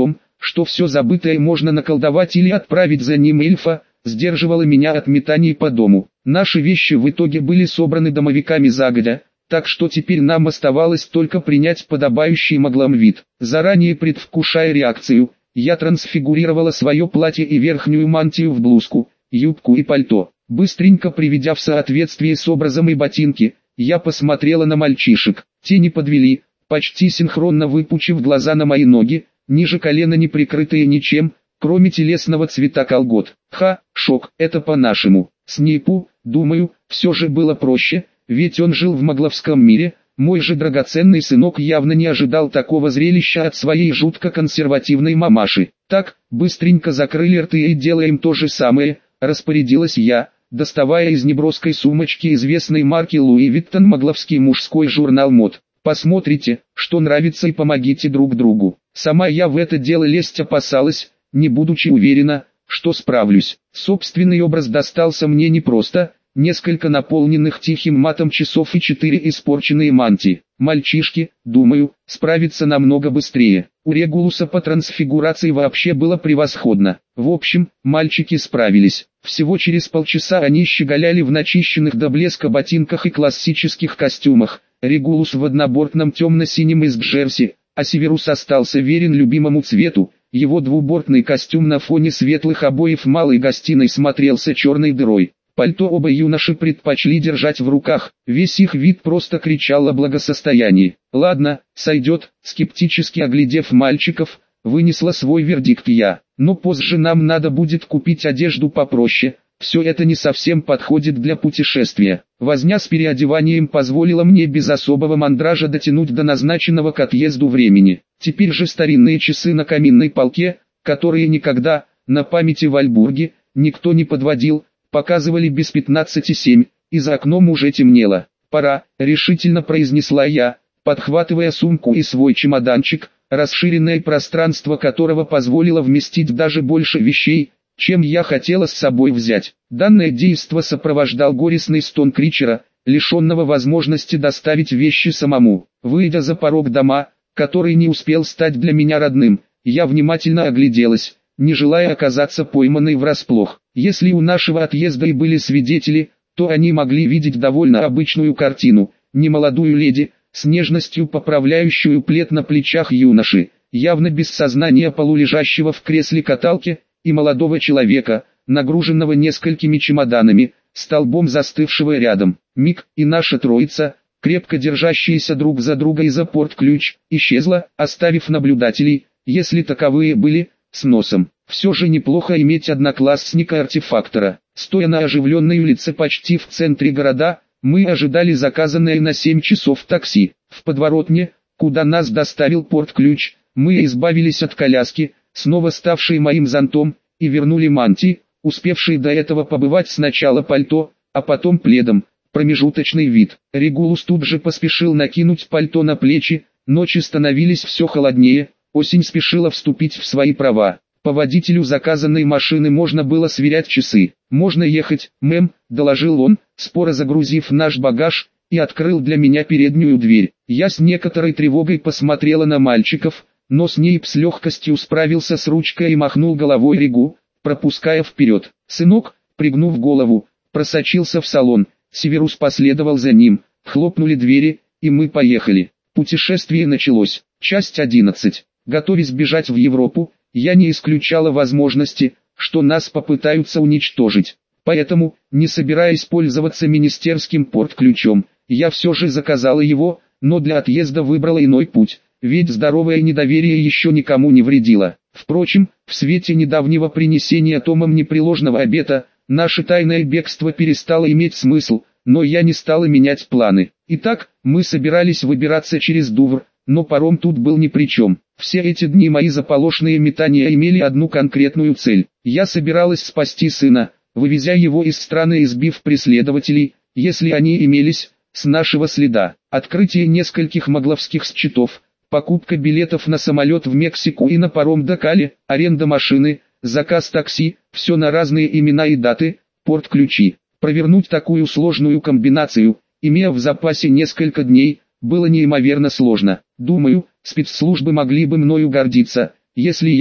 что все забытое можно наколдовать или отправить за ним эльфа, сдерживало меня от метаний по дому. Наши вещи в итоге были собраны домовиками загодя, так что теперь нам оставалось только принять подобающий моглам вид. Заранее предвкушая реакцию, я трансфигурировала свое платье и верхнюю мантию в блузку, юбку и пальто. Быстренько приведя в соответствие с образом и ботинки, я посмотрела на мальчишек. Те не подвели, почти синхронно выпучив глаза на мои ноги, ниже колена не прикрытые ничем, кроме телесного цвета колгот. Ха, шок, это по-нашему. Снейпу, думаю, все же было проще, ведь он жил в магловском мире. Мой же драгоценный сынок явно не ожидал такого зрелища от своей жутко консервативной мамаши. Так, быстренько закрыли рты и делаем то же самое, распорядилась я, доставая из неброской сумочки известной марки Луи Виттон магловский мужской журнал мод. Посмотрите, что нравится, и помогите друг другу. Сама я в это дело лезть опасалась, не будучи уверена, что справлюсь. Собственный образ достался мне непросто. Несколько наполненных тихим матом часов и четыре испорченные мантии. Мальчишки, думаю, справятся намного быстрее. У Регулуса по трансфигурации вообще было превосходно. В общем, мальчики справились. Всего через полчаса они щеголяли в начищенных до блеска ботинках и классических костюмах. Регулус в однобортном темно-синем из джерси, а Северус остался верен любимому цвету. Его двубортный костюм на фоне светлых обоев малой гостиной смотрелся черной дырой. Пальто оба юноши предпочли держать в руках, весь их вид просто кричал о благосостоянии. «Ладно, сойдет», скептически оглядев мальчиков, вынесла свой вердикт я. «Но позже нам надо будет купить одежду попроще, все это не совсем подходит для путешествия». Возня с переодеванием позволила мне без особого мандража дотянуть до назначенного к отъезду времени. Теперь же старинные часы на каминной полке, которые никогда, на памяти в Альбурге, никто не подводил, показывали без пятнадцати семь, и за окном уже темнело. «Пора», — решительно произнесла я, подхватывая сумку и свой чемоданчик, расширенное пространство которого позволило вместить даже больше вещей, чем я хотела с собой взять. Данное действо сопровождал горестный стон Кричера, лишенного возможности доставить вещи самому. Выйдя за порог дома, который не успел стать для меня родным, я внимательно огляделась, не желая оказаться пойманной врасплох. Если у нашего отъезда и были свидетели, то они могли видеть довольно обычную картину. Немолодую леди, с нежностью поправляющую плед на плечах юноши, явно без сознания полулежащего в кресле каталки, и молодого человека, нагруженного несколькими чемоданами, столбом застывшего рядом. Миг, и наша троица, крепко держащаяся друг за друга и за порт-ключ, исчезла, оставив наблюдателей, если таковые были, с носом. Все же неплохо иметь одноклассника-артефактора. Стоя на оживленной улице почти в центре города, мы ожидали заказанное на семь часов такси. В подворотне, куда нас доставил порт-ключ, мы избавились от коляски, снова ставшей моим зонтом, и вернули мантии, успевшие до этого побывать сначала пальто, а потом пледом. Промежуточный вид. Регулус тут же поспешил накинуть пальто на плечи, ночи становились все холоднее, осень спешила вступить в свои права. По водителю заказанной машины можно было сверять часы. «Можно ехать, мэм», — доложил он, споро загрузив наш багаж, и открыл для меня переднюю дверь. Я с некоторой тревогой посмотрела на мальчиков, но Снейп с легкостью справился с ручкой и махнул головой Регу, пропуская вперед. Сынок, пригнув голову, просочился в салон. Северус последовал за ним, хлопнули двери, и мы поехали. Путешествие началось. Часть одиннадцать. Готовясь бежать в Европу, я не исключала возможности, что нас попытаются уничтожить. Поэтому, не собираясь пользоваться министерским порт-ключом, я все же заказала его, но для отъезда выбрала иной путь, ведь здоровое недоверие еще никому не вредило. Впрочем, в свете недавнего принесения Томом непреложного обета, наше тайное бегство перестало иметь смысл, но я не стала менять планы. Итак, мы собирались выбираться через Дувр, но паром тут был ни при чем. Все эти дни мои заполошные метания имели одну конкретную цель. Я собиралась спасти сына, вывезя его из страны и избив преследователей, если они имелись, с нашего следа. Открытие нескольких магловских счетов, покупка билетов на самолет в Мексику и на паром до Кали, аренда машины, заказ такси, все на разные имена и даты, порт-ключи. Провернуть такую сложную комбинацию, имея в запасе несколько дней, было неимоверно сложно. Думаю, спецслужбы могли бы мною гордиться, если я,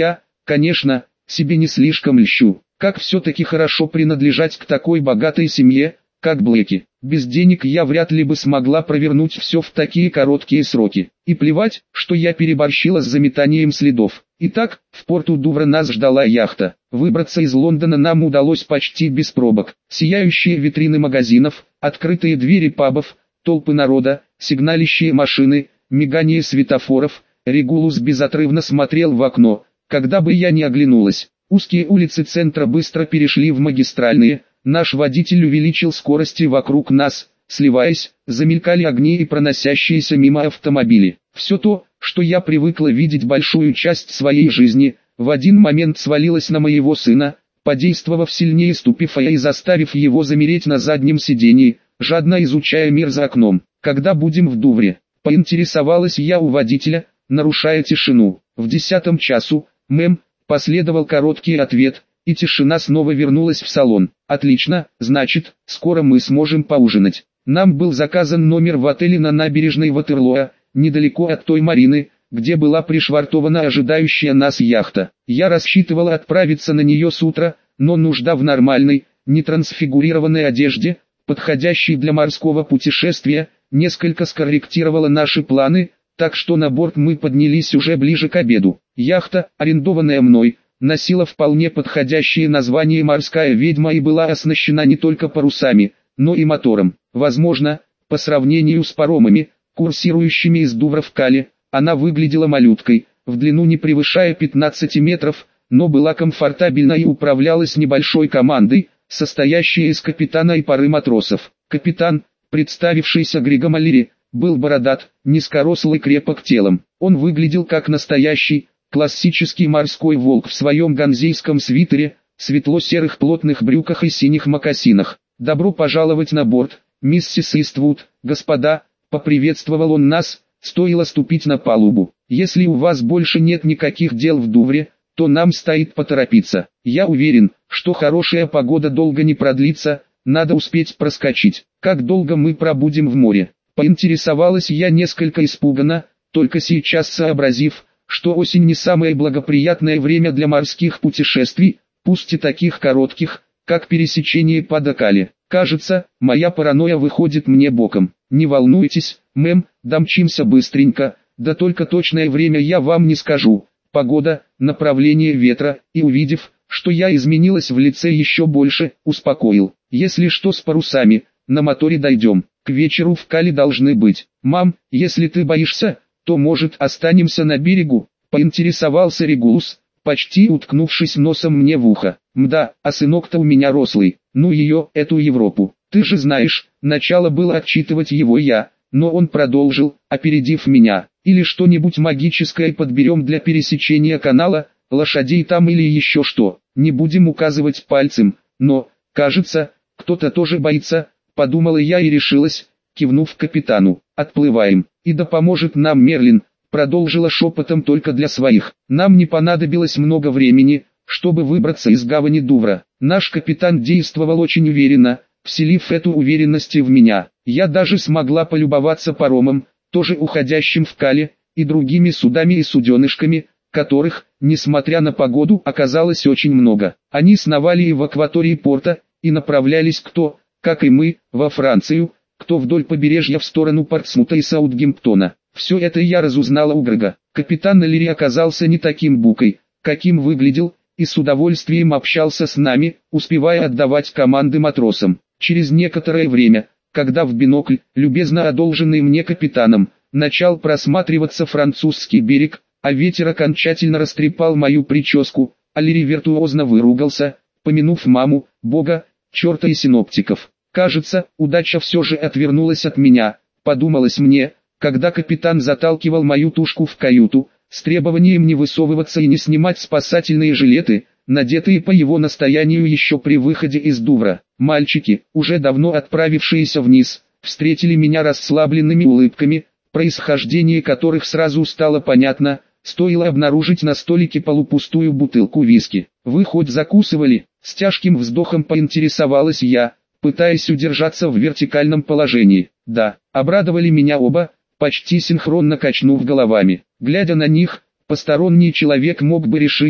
Конечно, себе не слишком льщу. Как все-таки хорошо принадлежать к такой богатой семье, как Блэки. Без денег я вряд ли бы смогла провернуть все в такие короткие сроки. И плевать, что я переборщила с заметанием следов. Итак, в порту Дувра нас ждала яхта. Выбраться из Лондона нам удалось почти без пробок. Сияющие витрины магазинов, открытые двери пабов, толпы народа, сигналищие машины, мигание светофоров. Регулус безотрывно смотрел в окно, когда бы я ни оглянулась. Узкие улицы центра быстро перешли в магистральные. Наш водитель увеличил скорости вокруг нас, сливаясь, замелькали огни и проносящиеся мимо автомобили. Все то, что я привыкла видеть большую часть своей жизни, в один момент свалилось на моего сына, подействовав сильнее ступифая и заставив его замереть на заднем сидении, жадно изучая мир за окном. «Когда будем в Дувре?» — поинтересовалась я у водителя, нарушая тишину. «В десятом часу, мэм», — последовал короткий ответ, и тишина снова вернулась в салон. «Отлично, значит, скоро мы сможем поужинать». Нам был заказан номер в отеле на набережной Ватерлоо, недалеко от той марины, где была пришвартована ожидающая нас яхта. Я рассчитывала отправиться на нее с утра, но нужда в нормальной, не трансфигурированной одежде, подходящей для морского путешествия, несколько скорректировала наши планы, так что на борт мы поднялись уже ближе к обеду. Яхта, арендованная мной, носила вполне подходящее название «Морская ведьма» и была оснащена не только парусами, но и мотором. Возможно, по сравнению с паромами, курсирующими из Дувра в Кале, она выглядела малюткой, в длину не превышая пятнадцати метров, но была комфортабельна и управлялась небольшой командой, состоящей из капитана и пары матросов. Капитан, представившийся Грегом Аллери, был бородат, низкорослый, крепок телом. Он выглядел как настоящий, классический морской волк в своем ганзейском свитере, светло-серых плотных брюках и синих мокасинах. «Добро пожаловать на борт, миссис Иствуд, господа», — поприветствовал он нас, стоило ступить на палубу. «Если у вас больше нет никаких дел в Дувре, то нам стоит поторопиться. Я уверен, что хорошая погода долго не продлится, надо успеть проскочить. Как долго мы пробудем в море?» Поинтересовалась я несколько испуганно, только сейчас сообразив, что осень не самое благоприятное время для морских путешествий, пусть и таких коротких, как пересечение Падакали. Кажется, моя паранойя выходит мне боком. «Не волнуйтесь, мэм, домчимся быстренько, да только точное время я вам не скажу. Погода, направление ветра», и увидев, что я изменилась в лице еще больше, успокоил. «Если что с парусами, на моторе дойдем, к вечеру в Кале должны быть. Мам, если ты боишься, то может останемся на берегу?» Поинтересовался Регулус, почти уткнувшись носом мне в ухо. «Мда, а сынок-то у меня рослый, ну ее, эту Европу, ты же знаешь». Начало было отчитывать его я, но он продолжил, опередив меня. «Или что-нибудь магическое подберем для пересечения канала, лошадей там или еще что. Не будем указывать пальцем, но, кажется, кто-то тоже боится», подумала я и решилась, кивнув капитану. «Отплываем, и да поможет нам Мерлин», продолжила шепотом только для своих. Нам не понадобилось много времени, чтобы выбраться из гавани Дувра. Наш капитан действовал очень уверенно, вселив эту уверенность в меня. Я даже смогла полюбоваться паромом, тоже уходящим в Кале, и другими судами и суденышками, которых, несмотря на погоду, оказалось очень много. Они сновали и в акватории порта, и направлялись кто, как и мы, во Францию, кто вдоль побережья в сторону Портсмута и Саутгемптона. Все это я разузнала у Грега. Капитан Аллери оказался не таким букой, каким выглядел, и с удовольствием общался с нами, успевая отдавать команды матросам. Через некоторое время, когда в бинокль, любезно одолженный мне капитаном, начал просматриваться французский берег, а ветер окончательно растрепал мою прическу, Аллери виртуозно выругался, помянув маму, бога, черта и синоптиков. Кажется, удача все же отвернулась от меня, подумалось мне, когда капитан заталкивал мою тушку в каюту, с требованием не высовываться и не снимать спасательные жилеты, надетые по его настоянию еще при выходе из Дувра. Мальчики, уже давно отправившиеся вниз, встретили меня расслабленными улыбками, происхождение которых сразу стало понятно, стоило обнаружить на столике полупустую бутылку виски. «Вы хоть закусывали?» — с тяжким вздохом поинтересовалась я, пытаясь удержаться в вертикальном положении. «Да», — обрадовали меня оба, почти синхронно качнув головами. Глядя на них, посторонний человек мог бы решить,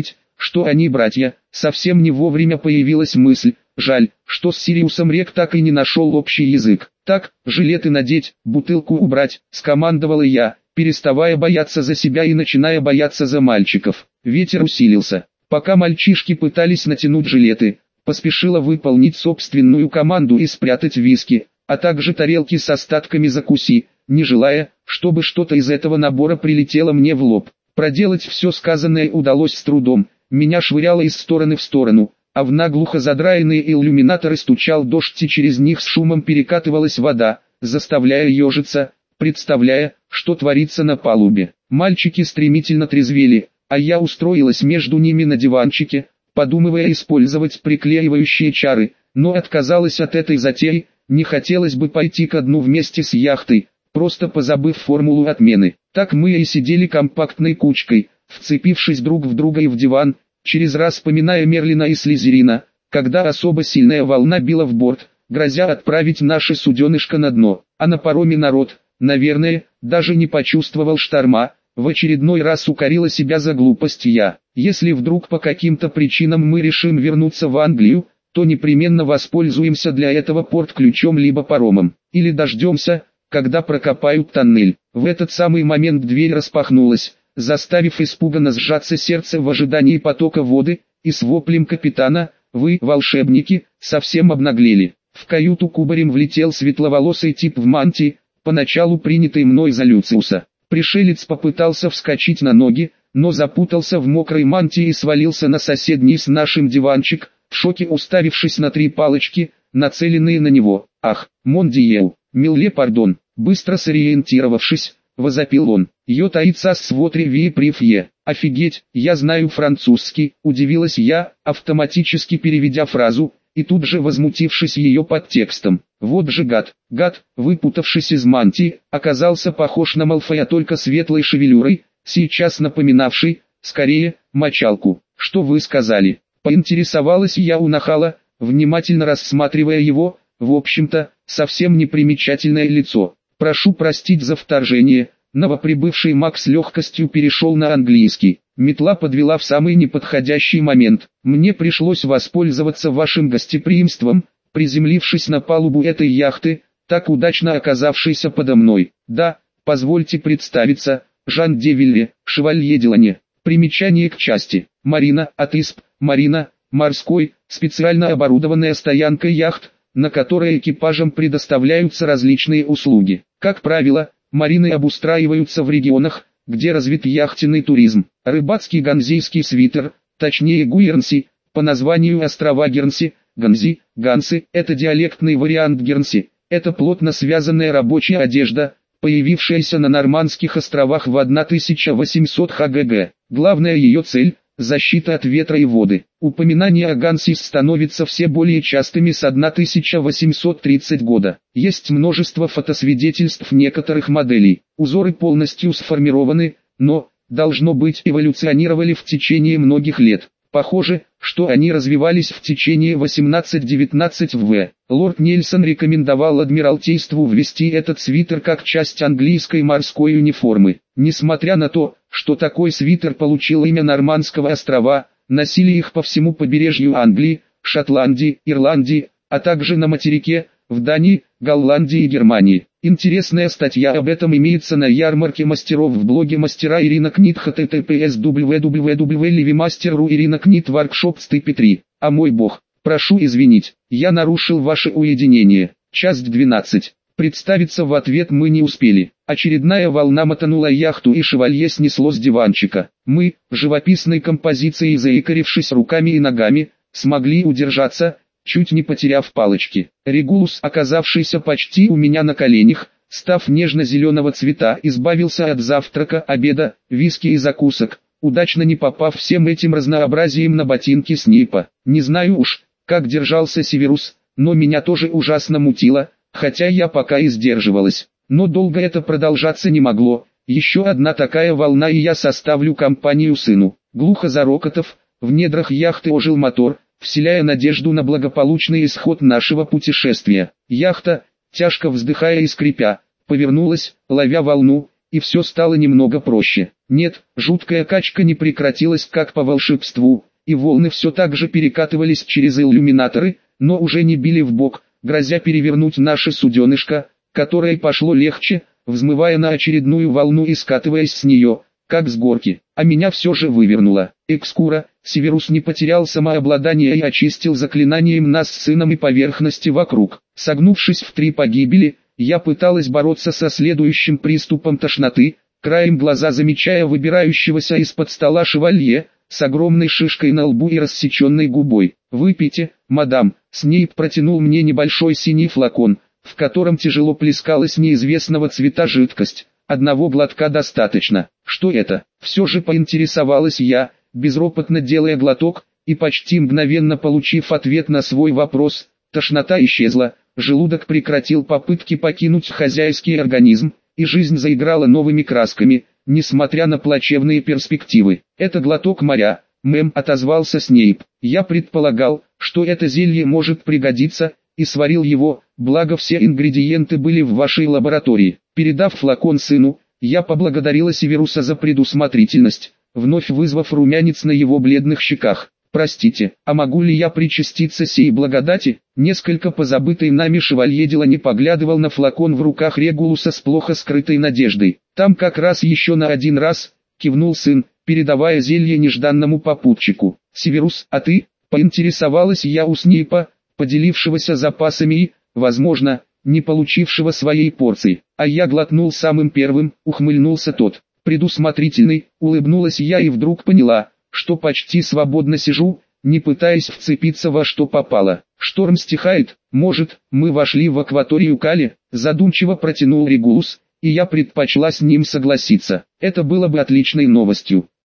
что они братья. Совсем не вовремя появилась мысль, жаль, что с Сириусом Рек так и не нашел общий язык. «Так, жилеты надеть, бутылку убрать», — скомандовала я, переставая бояться за себя и начиная бояться за мальчиков. Ветер усилился. Пока мальчишки пытались натянуть жилеты, поспешила выполнить собственную команду и спрятать виски, а также тарелки с остатками закуси, не желая, чтобы что-то из этого набора прилетело мне в лоб. Проделать все сказанное удалось с трудом, меня швыряло из стороны в сторону, а в наглухо задраенные иллюминаторы стучал дождь и через них с шумом перекатывалась вода, заставляя ежиться, представляя, что творится на палубе. Мальчики стремительно трезвели, а я устроилась между ними на диванчике, подумывая использовать приклеивающие чары, но отказалась от этой затеи, не хотелось бы пойти ко дну вместе с яхтой, просто позабыв формулу отмены. Так мы и сидели компактной кучкой, вцепившись друг в друга и в диван, через раз поминая Мерлина и Слизерина, когда особо сильная волна била в борт, грозя отправить наше суденышко на дно, а на пароме народ, наверное, даже не почувствовал шторма. В очередной раз укорила себя за глупость я. Если вдруг по каким-то причинам мы решим вернуться в Англию, то непременно воспользуемся для этого порт-ключом либо паромом, или дождемся, когда прокопают тоннель. В этот самый момент дверь распахнулась, заставив испуганно сжаться сердце в ожидании потока воды, и с воплем капитана: «Вы, волшебники, совсем обнаглели!» В каюту кубарем влетел светловолосый тип в мантии, поначалу принятый мной за Люциуса. Пришелец попытался вскочить на ноги, но запутался в мокрой мантии и свалился на соседний с нашим диванчик, в шоке уставившись на три палочки, нацеленные на него. «Ах, мон диел, милле пардон!» Быстро сориентировавшись, возопил он. «Ё таится с вотре ви прифье». «Офигеть, я знаю французский», — удивилась я, автоматически переведя фразу, и тут же возмутившись ее подтекстом. Вот же гад, гад, выпутавшись из мантии, оказался похож на Малфоя, только светлой шевелюрой, сейчас напоминавший, скорее, мочалку. «Что вы сказали?» — поинтересовалась я у нахала, внимательно рассматривая его, в общем-то, совсем непримечательное лицо. «Прошу простить за вторжение», — новоприбывший маг с легкостью перешел на английский. «Метла подвела в самый неподходящий момент. Мне пришлось воспользоваться вашим гостеприимством, приземлившись на палубу этой яхты, так удачно оказавшейся подо мной. Да, позвольте представиться, Жан де Вилле, шевалье Делане». Примечание к части. Марина, от исп, Марина, морской, специально оборудованная стоянка яхт, на которой экипажам предоставляются различные услуги. Как правило, марины обустраиваются в регионах, где развит яхтенный туризм. Рыбацкий ганзейский свитер, точнее Гуернси, по названию острова Гернси, Ганзи, Гансы, это диалектный вариант Гернси, это плотно связанная рабочая одежда, появившаяся на Нормандских островах в тысяча восемьсотом году. Главная ее цель – защита от ветра и воды. Упоминания о Гансис становятся все более частыми с тысяча восемьсот тридцатого года. Есть множество фотосвидетельств некоторых моделей. Узоры полностью сформированы, но, должно быть, эволюционировали в течение многих лет. Похоже, что они развивались в течение восемнадцатого-девятнадцатого века. Лорд Нельсон рекомендовал Адмиралтейству ввести этот свитер как часть английской морской униформы. Несмотря на то, что такой свитер получил имя Нормандского острова, носили их по всему побережью Англии, Шотландии, Ирландии, а также на материке, в Дании, Голландии и Германии. Интересная статья об этом имеется на ярмарке мастеров в блоге мастера Ирина Книт https www.levimaster.ru Ирина Книт Workshop тэ пэ три. А мой бог, прошу извинить, я нарушил ваше уединение. Часть двенадцать. Представиться в ответ мы не успели. Очередная волна мотанула яхту и шевалье снесло с диванчика. Мы, живописной композицией заикарившись руками и ногами, смогли удержаться, чуть не потеряв палочки. Регулус, оказавшийся почти у меня на коленях, став нежно-зеленого цвета, избавился от завтрака, обеда, виски и закусок, удачно не попав всем этим разнообразием на ботинки Снипа. Не знаю уж, как держался Северус, но меня тоже ужасно мутило, хотя я пока и сдерживалась. Но долго это продолжаться не могло. Еще одна такая волна и я составлю компанию сыну. Глухо зарокотав, в недрах яхты ожил мотор, вселяя надежду на благополучный исход нашего путешествия. Яхта, тяжко вздыхая и скрипя, повернулась, ловя волну, и все стало немного проще. Нет, жуткая качка не прекратилась как по волшебству, и волны все так же перекатывались через иллюминаторы, но уже не били в бок, грозя перевернуть наше суденышко, которое пошло легче, взмывая на очередную волну и скатываясь с нее, как с горки. А меня все же вывернуло. Экскура, Северус не потерял самообладание и очистил заклинанием нас с сыном и поверхности вокруг. Согнувшись в три погибели, я пыталась бороться со следующим приступом тошноты, краем глаза замечая выбирающегося из-под стола шевалье, с огромной шишкой на лбу и рассеченной губой. «Выпейте, мадам», Снейп протянул мне небольшой синий флакон, в котором тяжело плескалась неизвестного цвета жидкость. Одного глотка достаточно. Что это? Все же поинтересовалась я, безропотно делая глоток, и почти мгновенно получив ответ на свой вопрос, тошнота исчезла, желудок прекратил попытки покинуть хозяйский организм, и жизнь заиграла новыми красками, несмотря на плачевные перспективы. «Это глоток моря», мэм, отозвался Снейп. «Я предполагал, что это зелье может пригодиться, и сварил его, благо все ингредиенты были в вашей лаборатории». Передав флакон сыну, я поблагодарила Северуса за предусмотрительность, вновь вызвав румянец на его бледных щеках. «Простите, а могу ли я причаститься сей благодати?» Несколько позабытый нами шевалье Делани поглядывал на флакон в руках Регулуса с плохо скрытой надеждой. «Там как раз еще на один раз», — кивнул сын, передавая зелье нежданному попутчику. «Северус, а ты?» — поинтересовалась я у Снейпа, поделившегося запасами и, возможно, не получившего своей порции. «А я глотнул самым первым», — ухмыльнулся тот. «Предусмотрительный», — улыбнулась я и вдруг поняла, что почти свободно сижу, не пытаясь вцепиться во что попало. «Шторм стихает, может, мы вошли в акваторию Кали?» — задумчиво протянул Регулус, и я предпочла с ним согласиться. Это было бы отличной новостью.